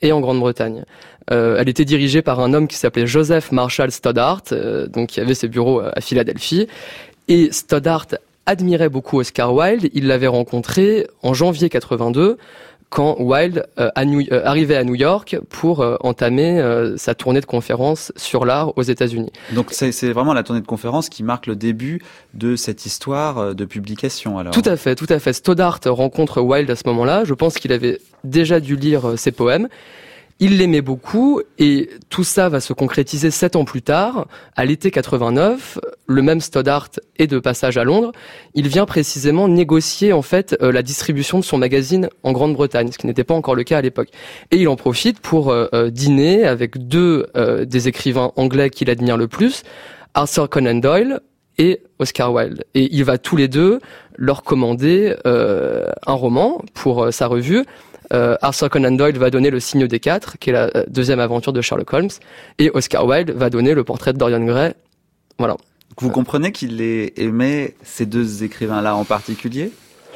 et en Grande-Bretagne. Euh, elle était dirigée par un homme qui s'appelait Joseph Marshall Stoddart, euh, donc qui avait ses bureaux à Philadelphie. Et Stoddart admirait beaucoup Oscar Wilde. Il l'avait rencontré en janvier quatre-vingt-deux, quand Wilde euh, à New, euh, arrivait à New York pour euh, entamer euh, sa tournée de conférences sur l'art aux États-Unis. Donc c'est, c'est vraiment la tournée de conférences qui marque le début de cette histoire de publication, alors. Tout à fait, tout à fait. Stoddart rencontre Wilde à ce moment-là. Je pense qu'il avait déjà dû lire euh, ses poèmes. Il l'aimait beaucoup et tout ça va se concrétiser sept ans plus tard, à l'été quatre-vingt-neuf. Le même Stoddart est de passage à Londres. Il vient précisément négocier en fait euh, la distribution de son magazine en Grande-Bretagne, ce qui n'était pas encore le cas à l'époque. Et il en profite pour euh, dîner avec deux euh, des écrivains anglais qu'il admire le plus, Arthur Conan Doyle et Oscar Wilde. Et il va tous les deux leur commander euh, un roman pour euh, sa revue. Euh, Arthur Conan Doyle va donner Le Signe des Quatre, qui est la euh, deuxième aventure de Sherlock Holmes, et Oscar Wilde va donner Le Portrait de Dorian Gray. Voilà. Vous comprenez qu'il aimait ces deux écrivains-là en particulier ?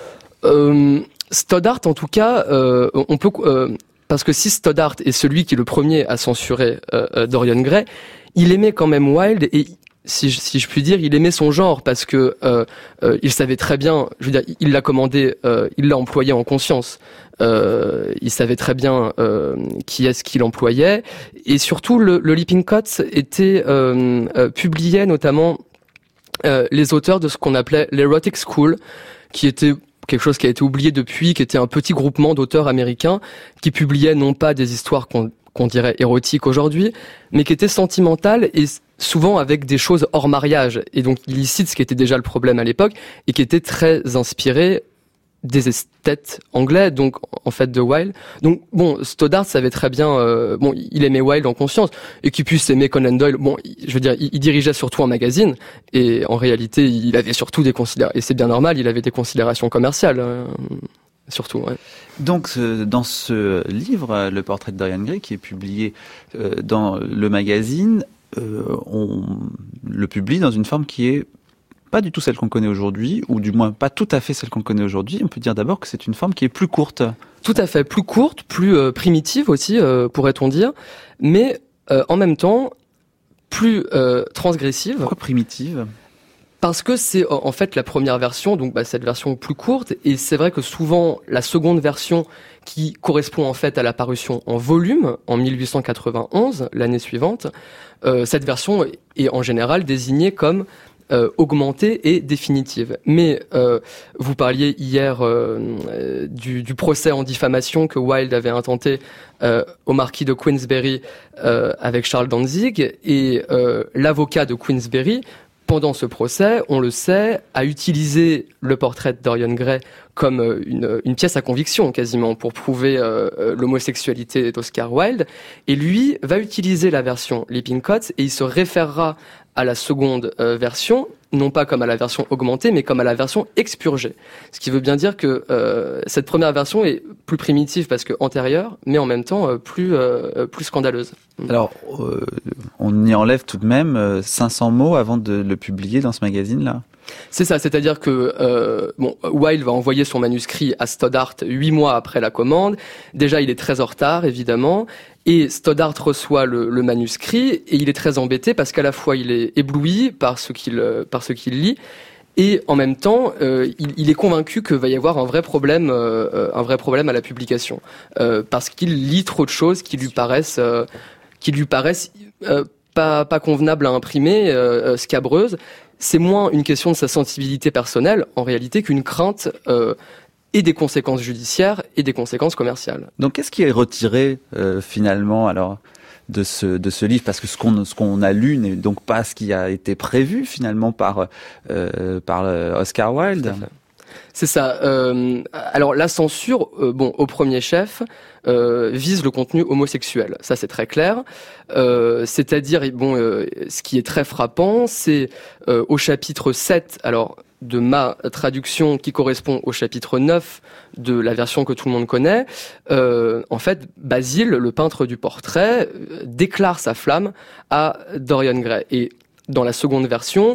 euh, Stoddart, en tout cas, euh, on peut euh, parce que si Stoddart est celui qui est le premier à censurer euh, Dorian Gray, il aimait quand même Wilde et Si je, si je puis dire, il aimait son genre parce que euh, euh, il savait très bien. Je veux dire, il l'a commandé, euh, il l'a employé en conscience. Euh, il savait très bien euh, qui est-ce qu'il employait et surtout le, le Lippincott était euh, euh, publiait notamment euh, les auteurs de ce qu'on appelait l'Erotic School, qui était quelque chose qui a été oublié depuis, qui était un petit groupement d'auteurs américains qui publiaient non pas des histoires qu'on qu'on dirait érotiques aujourd'hui, mais qui étaient sentimentales et souvent avec des choses hors mariage, et donc illicite, ce qui était déjà le problème à l'époque, et qui était très inspiré des esthètes anglais, donc en fait de Wilde. Donc bon, Stoddart savait très bien, euh, bon, il aimait Wilde en conscience, et qu'il puisse aimer Conan Doyle. Bon, je veux dire, il, il dirigeait surtout un magazine, et en réalité, il avait surtout des considérations, et c'est bien normal, il avait des considérations commerciales. Hein. Surtout, ouais. Donc, dans ce livre, Le Portrait de Dorian Gray, qui est publié dans le magazine, euh, on le publie dans une forme qui est pas du tout celle qu'on connaît aujourd'hui, ou du moins pas tout à fait celle qu'on connaît aujourd'hui. On peut dire d'abord que c'est une forme qui est plus courte. Tout à fait, plus courte, plus euh, primitive aussi, euh, pourrait-on dire, mais euh, en même temps plus euh, transgressive. Pourquoi primitive ? Parce que c'est en fait la première version, donc bah, cette version plus courte, et c'est vrai que souvent la seconde version qui correspond en fait à la parution en volume en mille huit cent quatre-vingt-onze, l'année suivante, euh, cette version est en général désignée comme euh, augmentée et définitive. Mais euh, vous parliez hier euh, euh, du, du procès en diffamation que Wilde avait intenté euh, au marquis de Queensberry euh, avec Charles Danzig, et euh, l'avocat de Queensberry, pendant ce procès, on le sait, a utilisé le portrait de Dorian Gray comme une, une pièce à conviction quasiment pour prouver euh, l'homosexualité d'Oscar Wilde. Et lui va utiliser la version Lippincott et il se référera à la seconde euh, version, non pas comme à la version augmentée, mais comme à la version expurgée. Ce qui veut bien dire que euh, cette première version est plus primitive parce que antérieure, mais en même temps euh, plus euh, plus scandaleuse. Alors, euh, on y enlève tout de même euh, cinq cents mots avant de le publier dans ce magazine-là. C'est ça, c'est-à-dire que euh, bon, Wilde va envoyer son manuscrit à Stoddart huit mois après la commande. Déjà, il est très en retard, évidemment, et Stoddart reçoit le, le manuscrit et il est très embêté parce qu'à la fois il est ébloui par ce qu'il par ce qu'il lit. Et en même temps, euh, il, il est convaincu que va y avoir un vrai problème, euh, un vrai problème à la publication, euh, parce qu'il lit trop de choses qui lui paraissent, euh, qui lui paraissent euh, pas, pas convenables à imprimer, euh, scabreuses. C'est moins une question de sa sensibilité personnelle, en réalité, qu'une crainte euh, et des conséquences judiciaires et des conséquences commerciales. Donc, qu'est-ce qui est retiré euh, finalement alors de ce de ce livre, parce que ce qu'on ce qu'on a lu n'est donc pas ce qui a été prévu finalement par euh, par Oscar Wilde. C'est ça. Euh, alors la censure, euh, bon, au premier chef, euh, vise le contenu homosexuel. Ça, c'est très clair. Euh, c'est-à-dire, bon, euh, ce qui est très frappant, c'est euh, au chapitre sept. Alors de ma traduction qui correspond au chapitre neuf de la version que tout le monde connaît, euh, en fait, Basile, le peintre du portrait, euh, déclare sa flamme à Dorian Gray. Et dans la seconde version,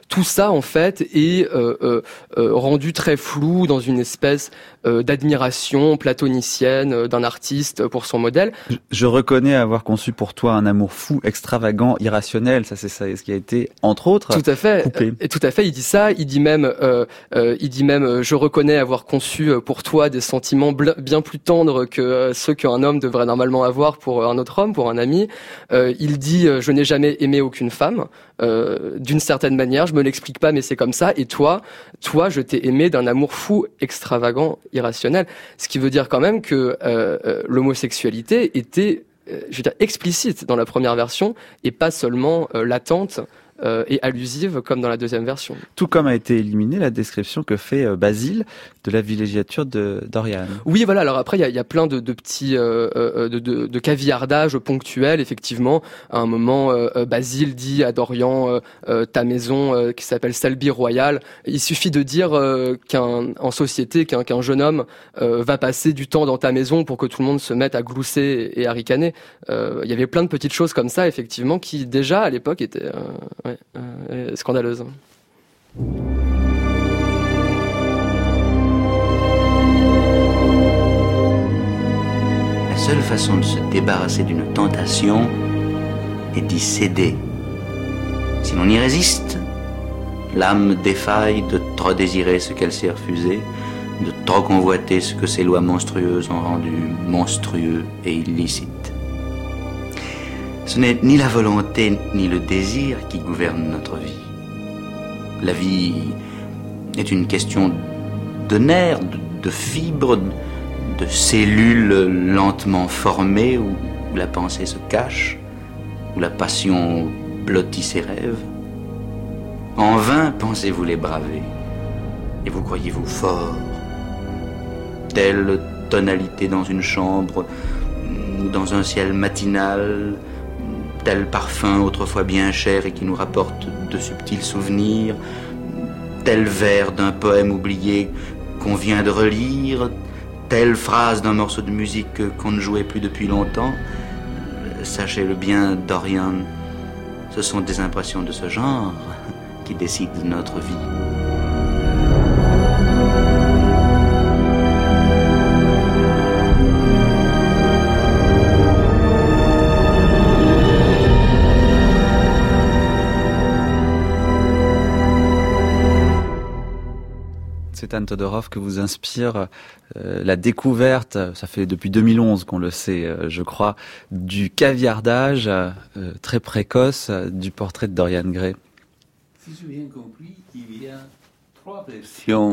tout ça en fait est euh, euh, euh, rendu très flou dans une espèce euh, d'admiration platonicienne euh, d'un artiste pour son modèle. Je, je reconnais avoir conçu pour toi un amour fou, extravagant, irrationnel. Ça, c'est ça, ce qui a été, entre autres, tout à fait. coupé. Et tout à fait. Il dit ça. Il dit même, euh, euh, il dit même, euh, je reconnais avoir conçu pour toi des sentiments bl- bien plus tendres que euh, ceux qu'un homme devrait normalement avoir pour un autre homme, pour un ami. Euh, il dit, euh, je n'ai jamais aimé aucune femme. Euh, d'une certaine manière, je me l'explique pas, mais c'est comme ça. Et toi, toi, je t'ai aimé d'un amour fou, extravagant, irrationnel. Ce qui veut dire quand même que euh, euh, l'homosexualité était, euh, je veux dire, explicite dans la première version et pas seulement euh, latente euh, et allusive comme dans la deuxième version. Tout comme a été éliminée la description que fait euh, Basile de la villégiature de Dorian. Oui, voilà. Alors après, il y a, y a plein de, de petits euh, euh, de, de, de cavillardages ponctuels. Effectivement, à un moment, euh, Basile dit à Dorian euh, euh, ta maison euh, qui s'appelle Selby Royal. Il suffit de dire euh, qu'un en société qu'un, qu'un jeune homme euh, va passer du temps dans ta maison pour que tout le monde se mette à glousser et à ricaner. Euh, il y avait plein de petites choses comme ça, effectivement, qui déjà à l'époque étaient euh, ouais, euh, scandaleuses. La seule façon de se débarrasser d'une tentation est d'y céder. Si l'on y résiste, l'âme défaille de trop désirer ce qu'elle s'est refusé, de trop convoiter ce que ses lois monstrueuses ont rendu monstrueux et illicite. Ce n'est ni la volonté ni le désir qui gouvernent notre vie. La vie est une question de nerfs, de, de fibres, de cellules lentement formées où, où la pensée se cache, où la passion blottit ses rêves. En vain pensez-vous les braver, et vous croyez-vous fort. Telle tonalité dans une chambre ou dans un ciel matinal, tel parfum autrefois bien cher et qui nous rapporte de subtils souvenirs, tel vers d'un poème oublié qu'on vient de relire, telle phrase d'un morceau de musique qu'on ne jouait plus depuis longtemps. Sachez-le bien, Dorian, ce sont des impressions de ce genre qui décident de notre vie. C'est Anne Todorov que vous inspire euh, la découverte, ça fait depuis deux mille onze qu'on le sait, euh, je crois, du caviardage euh, très précoce euh, du portrait de Dorian Gray. Si j'ai bien compris, il y a trois versions.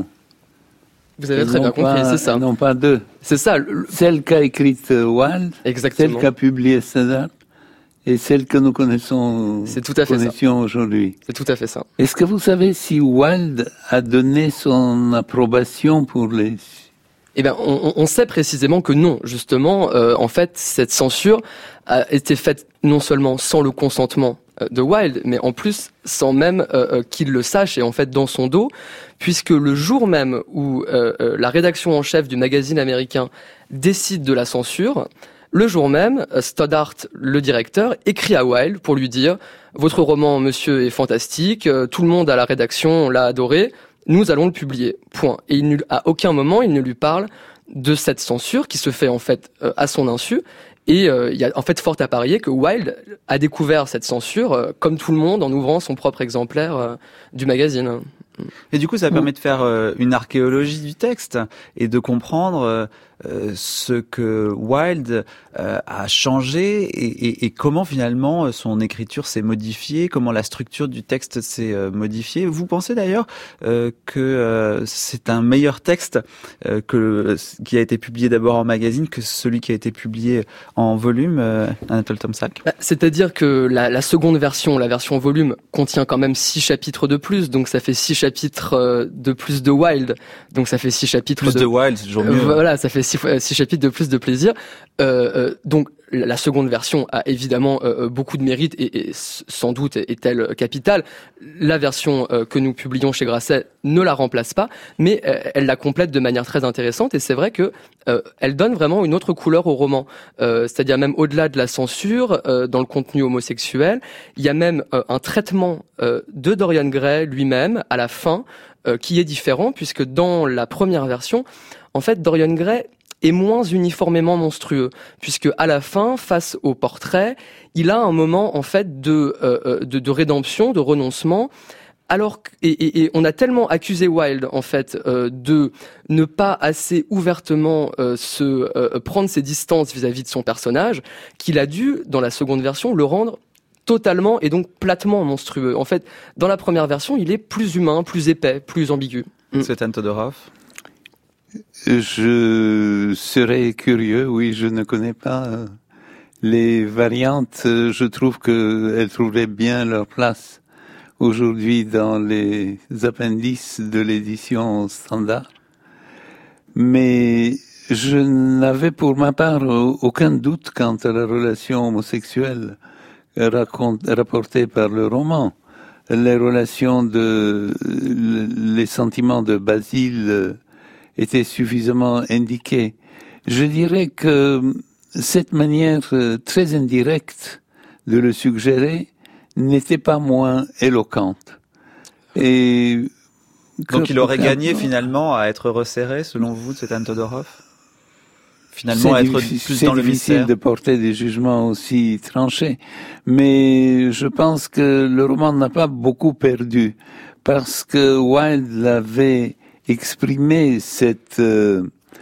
Vous avez très bien compris, pas, c'est ça. Non, pas deux. C'est ça. Le... Celle qu'a écrite Wilde, exactement. Celle qu'a publiée César, et celle que nous connaissons, c'est tout à fait connaissions aujourd'hui. C'est tout à fait ça. Est-ce que vous savez si Wilde a donné son approbation pour les... Eh bien, on, on sait précisément que non. Justement, euh, en fait, cette censure a été faite non seulement sans le consentement de Wilde, mais en plus sans même euh, qu'il le sache et en fait dans son dos, puisque le jour même où euh, la rédaction en chef du magazine américain décide de la censure, le jour même, Stoddart, le directeur, écrit à Wilde pour lui dire « Votre roman, monsieur, est fantastique, tout le monde à la rédaction l'a adoré, nous allons le publier. » Point. Et il, à aucun moment, il ne lui parle de cette censure qui se fait en fait à son insu. Et euh, il y a en fait fort à parier que Wilde a découvert cette censure, euh, comme tout le monde, en ouvrant son propre exemplaire euh, du magazine. Et du coup, ça permet de faire euh, une archéologie du texte et de comprendre euh, ce que Wilde euh, a changé et, et, et comment finalement son écriture s'est modifiée, comment la structure du texte s'est euh, modifiée. Vous pensez d'ailleurs euh, que euh, c'est un meilleur texte euh, que qui a été publié d'abord en magazine que celui qui a été publié en volume, euh, Anatole Tomczak? Bah, c'est-à-dire que la, la seconde version, la version volume, contient quand même six chapitres de plus, donc ça fait six chapitres de plus de Wilde, donc ça fait six chapitres plus de, de Wilde, c'est toujours mieux. Euh, voilà, ça fait six, six chapitres de plus de plaisir. Euh, euh, donc la seconde version a évidemment euh, beaucoup de mérite et, et sans doute est-elle capitale. La version euh, que nous publions chez Grasset ne la remplace pas, mais euh, elle la complète de manière très intéressante et c'est vrai que euh, elle donne vraiment une autre couleur au roman. Euh, c'est-à-dire même au-delà de la censure, euh, dans le contenu homosexuel, il y a même euh, un traitement euh, de Dorian Gray lui-même à la fin euh, qui est différent puisque dans la première version, en fait, Dorian Gray est moins uniformément monstrueux, puisque à la fin, face au portrait, il a un moment en fait de euh, de, de rédemption, de renoncement. Alors et, et, et on a tellement accusé Wilde en fait euh, de ne pas assez ouvertement euh, se euh, prendre ses distances vis-à-vis de son personnage, qu'il a dû dans la seconde version le rendre totalement et donc platement monstrueux. En fait, dans la première version, il est plus humain, plus épais, plus ambigu. Svetlana Todorov. Je serais curieux, oui, je ne connais pas les variantes. Je trouve qu'elles trouveraient bien leur place aujourd'hui dans les appendices de l'édition standard. Mais je n'avais pour ma part aucun doute quant à la relation homosexuelle raconte, rapportée par le roman. Les relations de, les sentiments de Basile était suffisamment indiqué. Je dirais que cette manière très indirecte de le suggérer n'était pas moins éloquente. Et donc il aurait gagné finalement à être resserré, selon vous, Svetlana Todorov ? Finalement, à être plus dans le mystère. C'est difficile de porter des jugements aussi tranchés, mais je pense que le roman n'a pas beaucoup perdu parce que Wilde l'avait exprimer cette euh,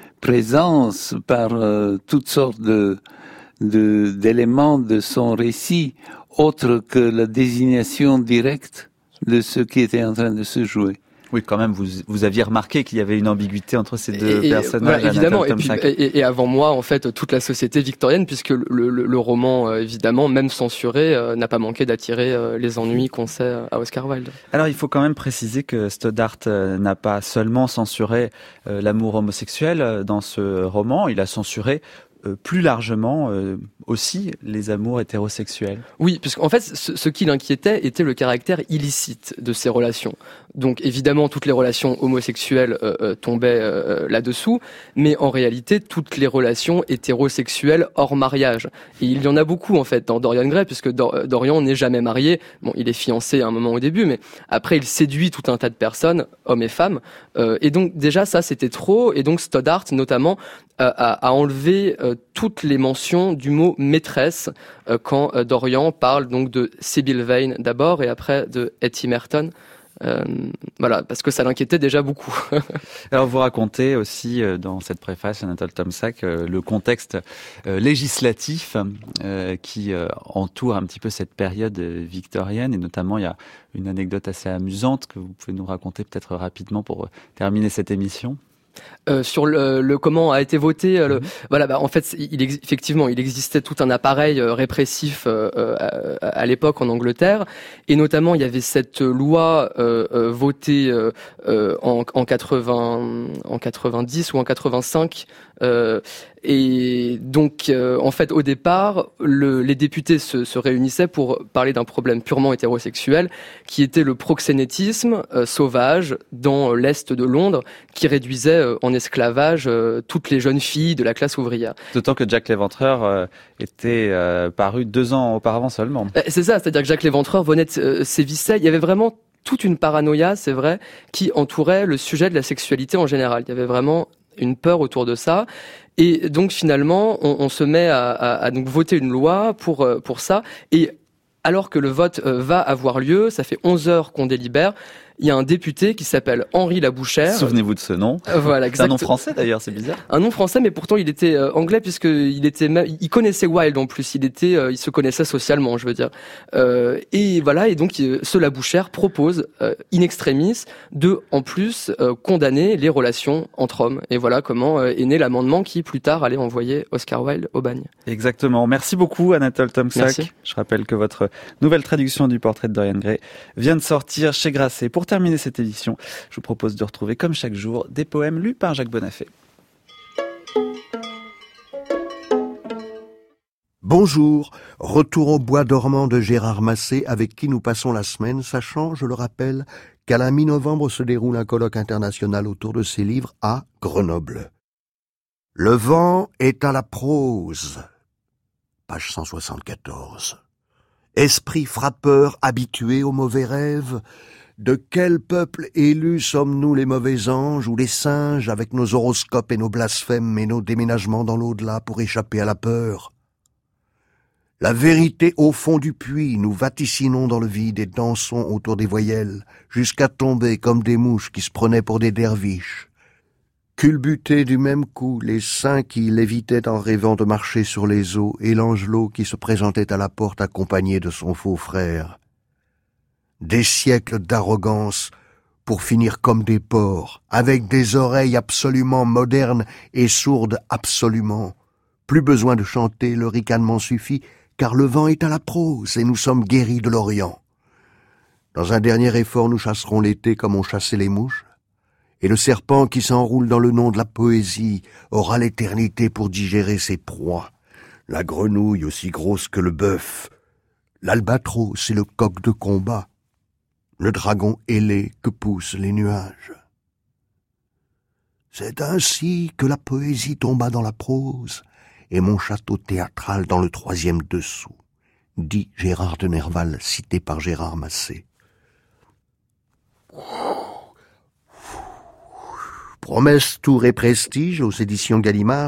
présence par euh, toutes sortes de, de d'éléments de son récit, autres que la désignation directe de ce qui était en train de se jouer. Oui, quand même, vous, vous aviez remarqué qu'il y avait une ambiguïté entre ces deux et, personnages. Voilà, évidemment, et, puis, et, et avant moi, en fait, toute la société victorienne, puisque le, le, le roman, euh, évidemment, même censuré, euh, n'a pas manqué d'attirer euh, les ennuis qu'on sait à Oscar Wilde. Alors, il faut quand même préciser que Stoddart euh, n'a pas seulement censuré euh, l'amour homosexuel euh, dans ce roman, il a censuré euh, plus largement euh, aussi les amours hétérosexuels. Oui, puisqu'en fait, ce, ce qui l'inquiétait était le caractère illicite de ces relations. Donc évidemment, toutes les relations homosexuelles euh, euh, tombaient euh, là-dessous, mais en réalité, toutes les relations hétérosexuelles hors mariage. Et il y en a beaucoup en fait dans Dorian Gray, puisque Dor- Dorian n'est jamais marié. Bon, il est fiancé à un moment au début, mais après, il séduit tout un tas de personnes, hommes et femmes. Euh, et donc déjà, ça, c'était trop. Et donc Stoddart, notamment, euh, a, a enlevé euh, toutes les mentions du mot maîtresse euh, quand euh, Dorian parle donc de Sybil Vane d'abord et après de Etty Merton. Euh, voilà, parce que ça l'inquiétait déjà beaucoup. Alors vous racontez aussi euh, dans cette préface, Anatole Tomczak, euh, le contexte euh, législatif euh, qui euh, entoure un petit peu cette période euh, victorienne, et notamment il y a une anecdote assez amusante que vous pouvez nous raconter peut-être rapidement pour euh, terminer cette émission. Euh, sur le, le comment a été voté, euh, le, mmh. voilà, bah, en fait, il ex- effectivement, il existait tout un appareil euh, répressif euh, euh, à, à l'époque en Angleterre, et notamment il y avait cette loi euh, euh, votée euh, euh, en, en quatre-vingts, en quatre-vingt-dix ou en quatre-vingt-cinq. Euh, et donc, euh, en fait, au départ, le, les députés se, se réunissaient pour parler d'un problème purement hétérosexuel, qui était le proxénétisme euh, sauvage dans l'est de Londres, qui réduisait euh, en esclavage euh, toutes les jeunes filles de la classe ouvrière. D'autant que Jack l'Éventreur euh, était euh, paru deux ans auparavant seulement. C'est ça, c'est-à-dire que Jack l'Éventreur venait de euh, sévissait. Il y avait vraiment toute une paranoïa, c'est vrai, qui entourait le sujet de la sexualité en général. Il y avait vraiment une peur autour de ça. Et donc finalement, on, on se met à, à, à donc voter une loi pour pour ça. Et alors que le vote euh, va avoir lieu, ça fait onze heures qu'on délibère. Il y a un député qui s'appelle Henri Labouchère. Souvenez-vous de ce nom. Euh, voilà, c'est un nom français d'ailleurs, c'est bizarre. Un nom français, mais pourtant il était euh, anglais puisque il était, il connaissait Wilde en plus. Il était, euh, il se connaissait socialement, je veux dire. Euh, et voilà, et donc euh, ce Labouchère propose euh, in extremis de, en plus, euh, condamner les relations entre hommes. Et voilà comment euh, est né l'amendement qui plus tard allait envoyer Oscar Wilde au bagne. Exactement. Merci beaucoup, Anatole Tomczak. Merci. Je rappelle que votre nouvelle traduction du portrait de Dorian Gray vient de sortir chez Grasset. Pour terminer cette édition, je vous propose de retrouver, comme chaque jour, des poèmes lus par Jacques Bonafé. Bonjour, retour au bois dormant de Gérard Massé avec qui nous passons la semaine, sachant, je le rappelle, qu'à la mi-novembre se déroule un colloque international autour de ses livres à Grenoble. Le vent est à la prose. Page cent soixante-quatorze. Esprit frappeur habitué aux mauvais rêves, de quel peuple élu sommes-nous les mauvais anges ou les singes avec nos horoscopes et nos blasphèmes et nos déménagements dans l'au-delà pour échapper à la peur? La vérité au fond du puits, nous vaticinons dans le vide et dansons autour des voyelles, jusqu'à tomber comme des mouches qui se prenaient pour des derviches. Culbutés du même coup, les saints qui lévitaient en rêvant de marcher sur les eaux, et l'angelot qui se présentait à la porte accompagné de son faux frère. Des siècles d'arrogance pour finir comme des porcs, avec des oreilles absolument modernes et sourdes absolument. Plus besoin de chanter, le ricanement suffit, car le vent est à la prose et nous sommes guéris de l'Orient. Dans un dernier effort, nous chasserons l'été comme on chassait les mouches, et le serpent qui s'enroule dans le nom de la poésie aura l'éternité pour digérer ses proies. La grenouille aussi grosse que le bœuf, l'albatros et le coq de combat, le dragon ailé que poussent les nuages. C'est ainsi que la poésie tomba dans la prose, et mon château théâtral dans le troisième dessous, dit Gérard de Nerval, cité par Gérard Massé. Promesse, tour et prestige aux éditions Gallimard.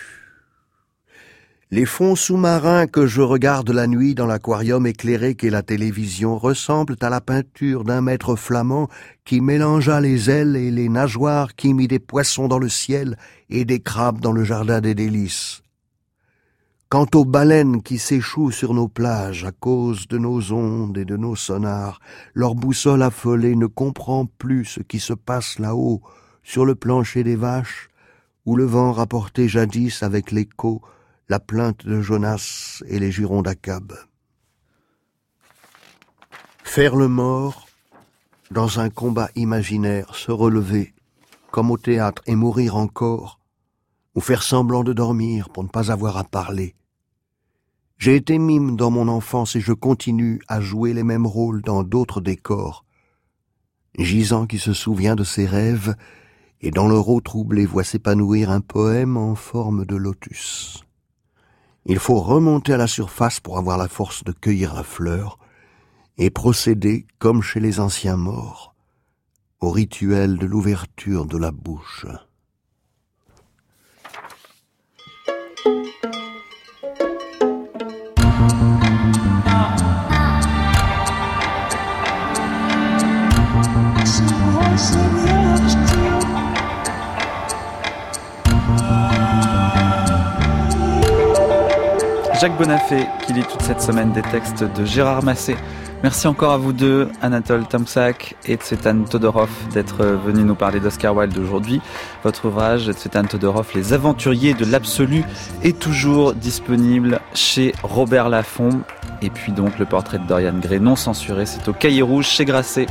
Les fonds sous-marins que je regarde la nuit dans l'aquarium éclairé qu'est la télévision ressemblent à la peinture d'un maître flamand qui mélangea les ailes et les nageoires, qui mit des poissons dans le ciel et des crabes dans le jardin des délices. Quant aux baleines qui s'échouent sur nos plages à cause de nos ondes et de nos sonars, leur boussole affolée ne comprend plus ce qui se passe là-haut, sur le plancher des vaches, où le vent rapportait jadis avec l'écho la plainte de Jonas et les jurons d'Akab. Faire le mort, dans un combat imaginaire, se relever, comme au théâtre, et mourir encore, ou faire semblant de dormir pour ne pas avoir à parler. J'ai été mime dans mon enfance et je continue à jouer les mêmes rôles dans d'autres décors. Gisant qui se souvient de ses rêves et dans leur eau troublée voit s'épanouir un poème en forme de lotus. Il faut remonter à la surface pour avoir la force de cueillir la fleur et procéder, comme chez les anciens morts, au rituel de l'ouverture de la bouche. Jacques Bonafé qui lit toute cette semaine des textes de Gérard Massé. Merci encore à vous deux, Anatole Tomczak et Tsvetan Todorov, d'être venus nous parler d'Oscar Wilde aujourd'hui. Votre ouvrage, Tsvetan Todorov, Les Aventuriers de l'Absolu, est toujours disponible chez Robert Laffont. Et puis donc le portrait de Dorian Gray non censuré, c'est au Cahier Rouge chez Grasset.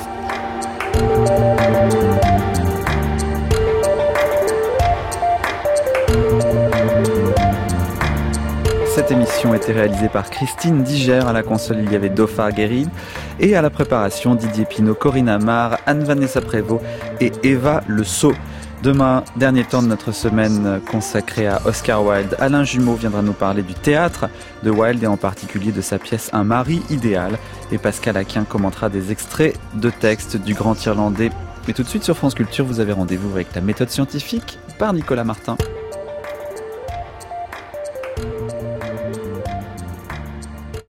Cette émission a été réalisée par Christine Diger. À la console, il y avait Dauphin Guérine. Et à la préparation, Didier Pinault, Corinne Amar, Anne-Vanessa Prévost et Eva Le Sceau. Demain, dernier temps de notre semaine consacrée à Oscar Wilde. Alain Jumeau viendra nous parler du théâtre de Wilde et en particulier de sa pièce Un mari idéal. Et Pascal Aquin commentera des extraits de textes du grand Irlandais. Mais tout de suite sur France Culture, vous avez rendez-vous avec la méthode scientifique par Nicolas Martin.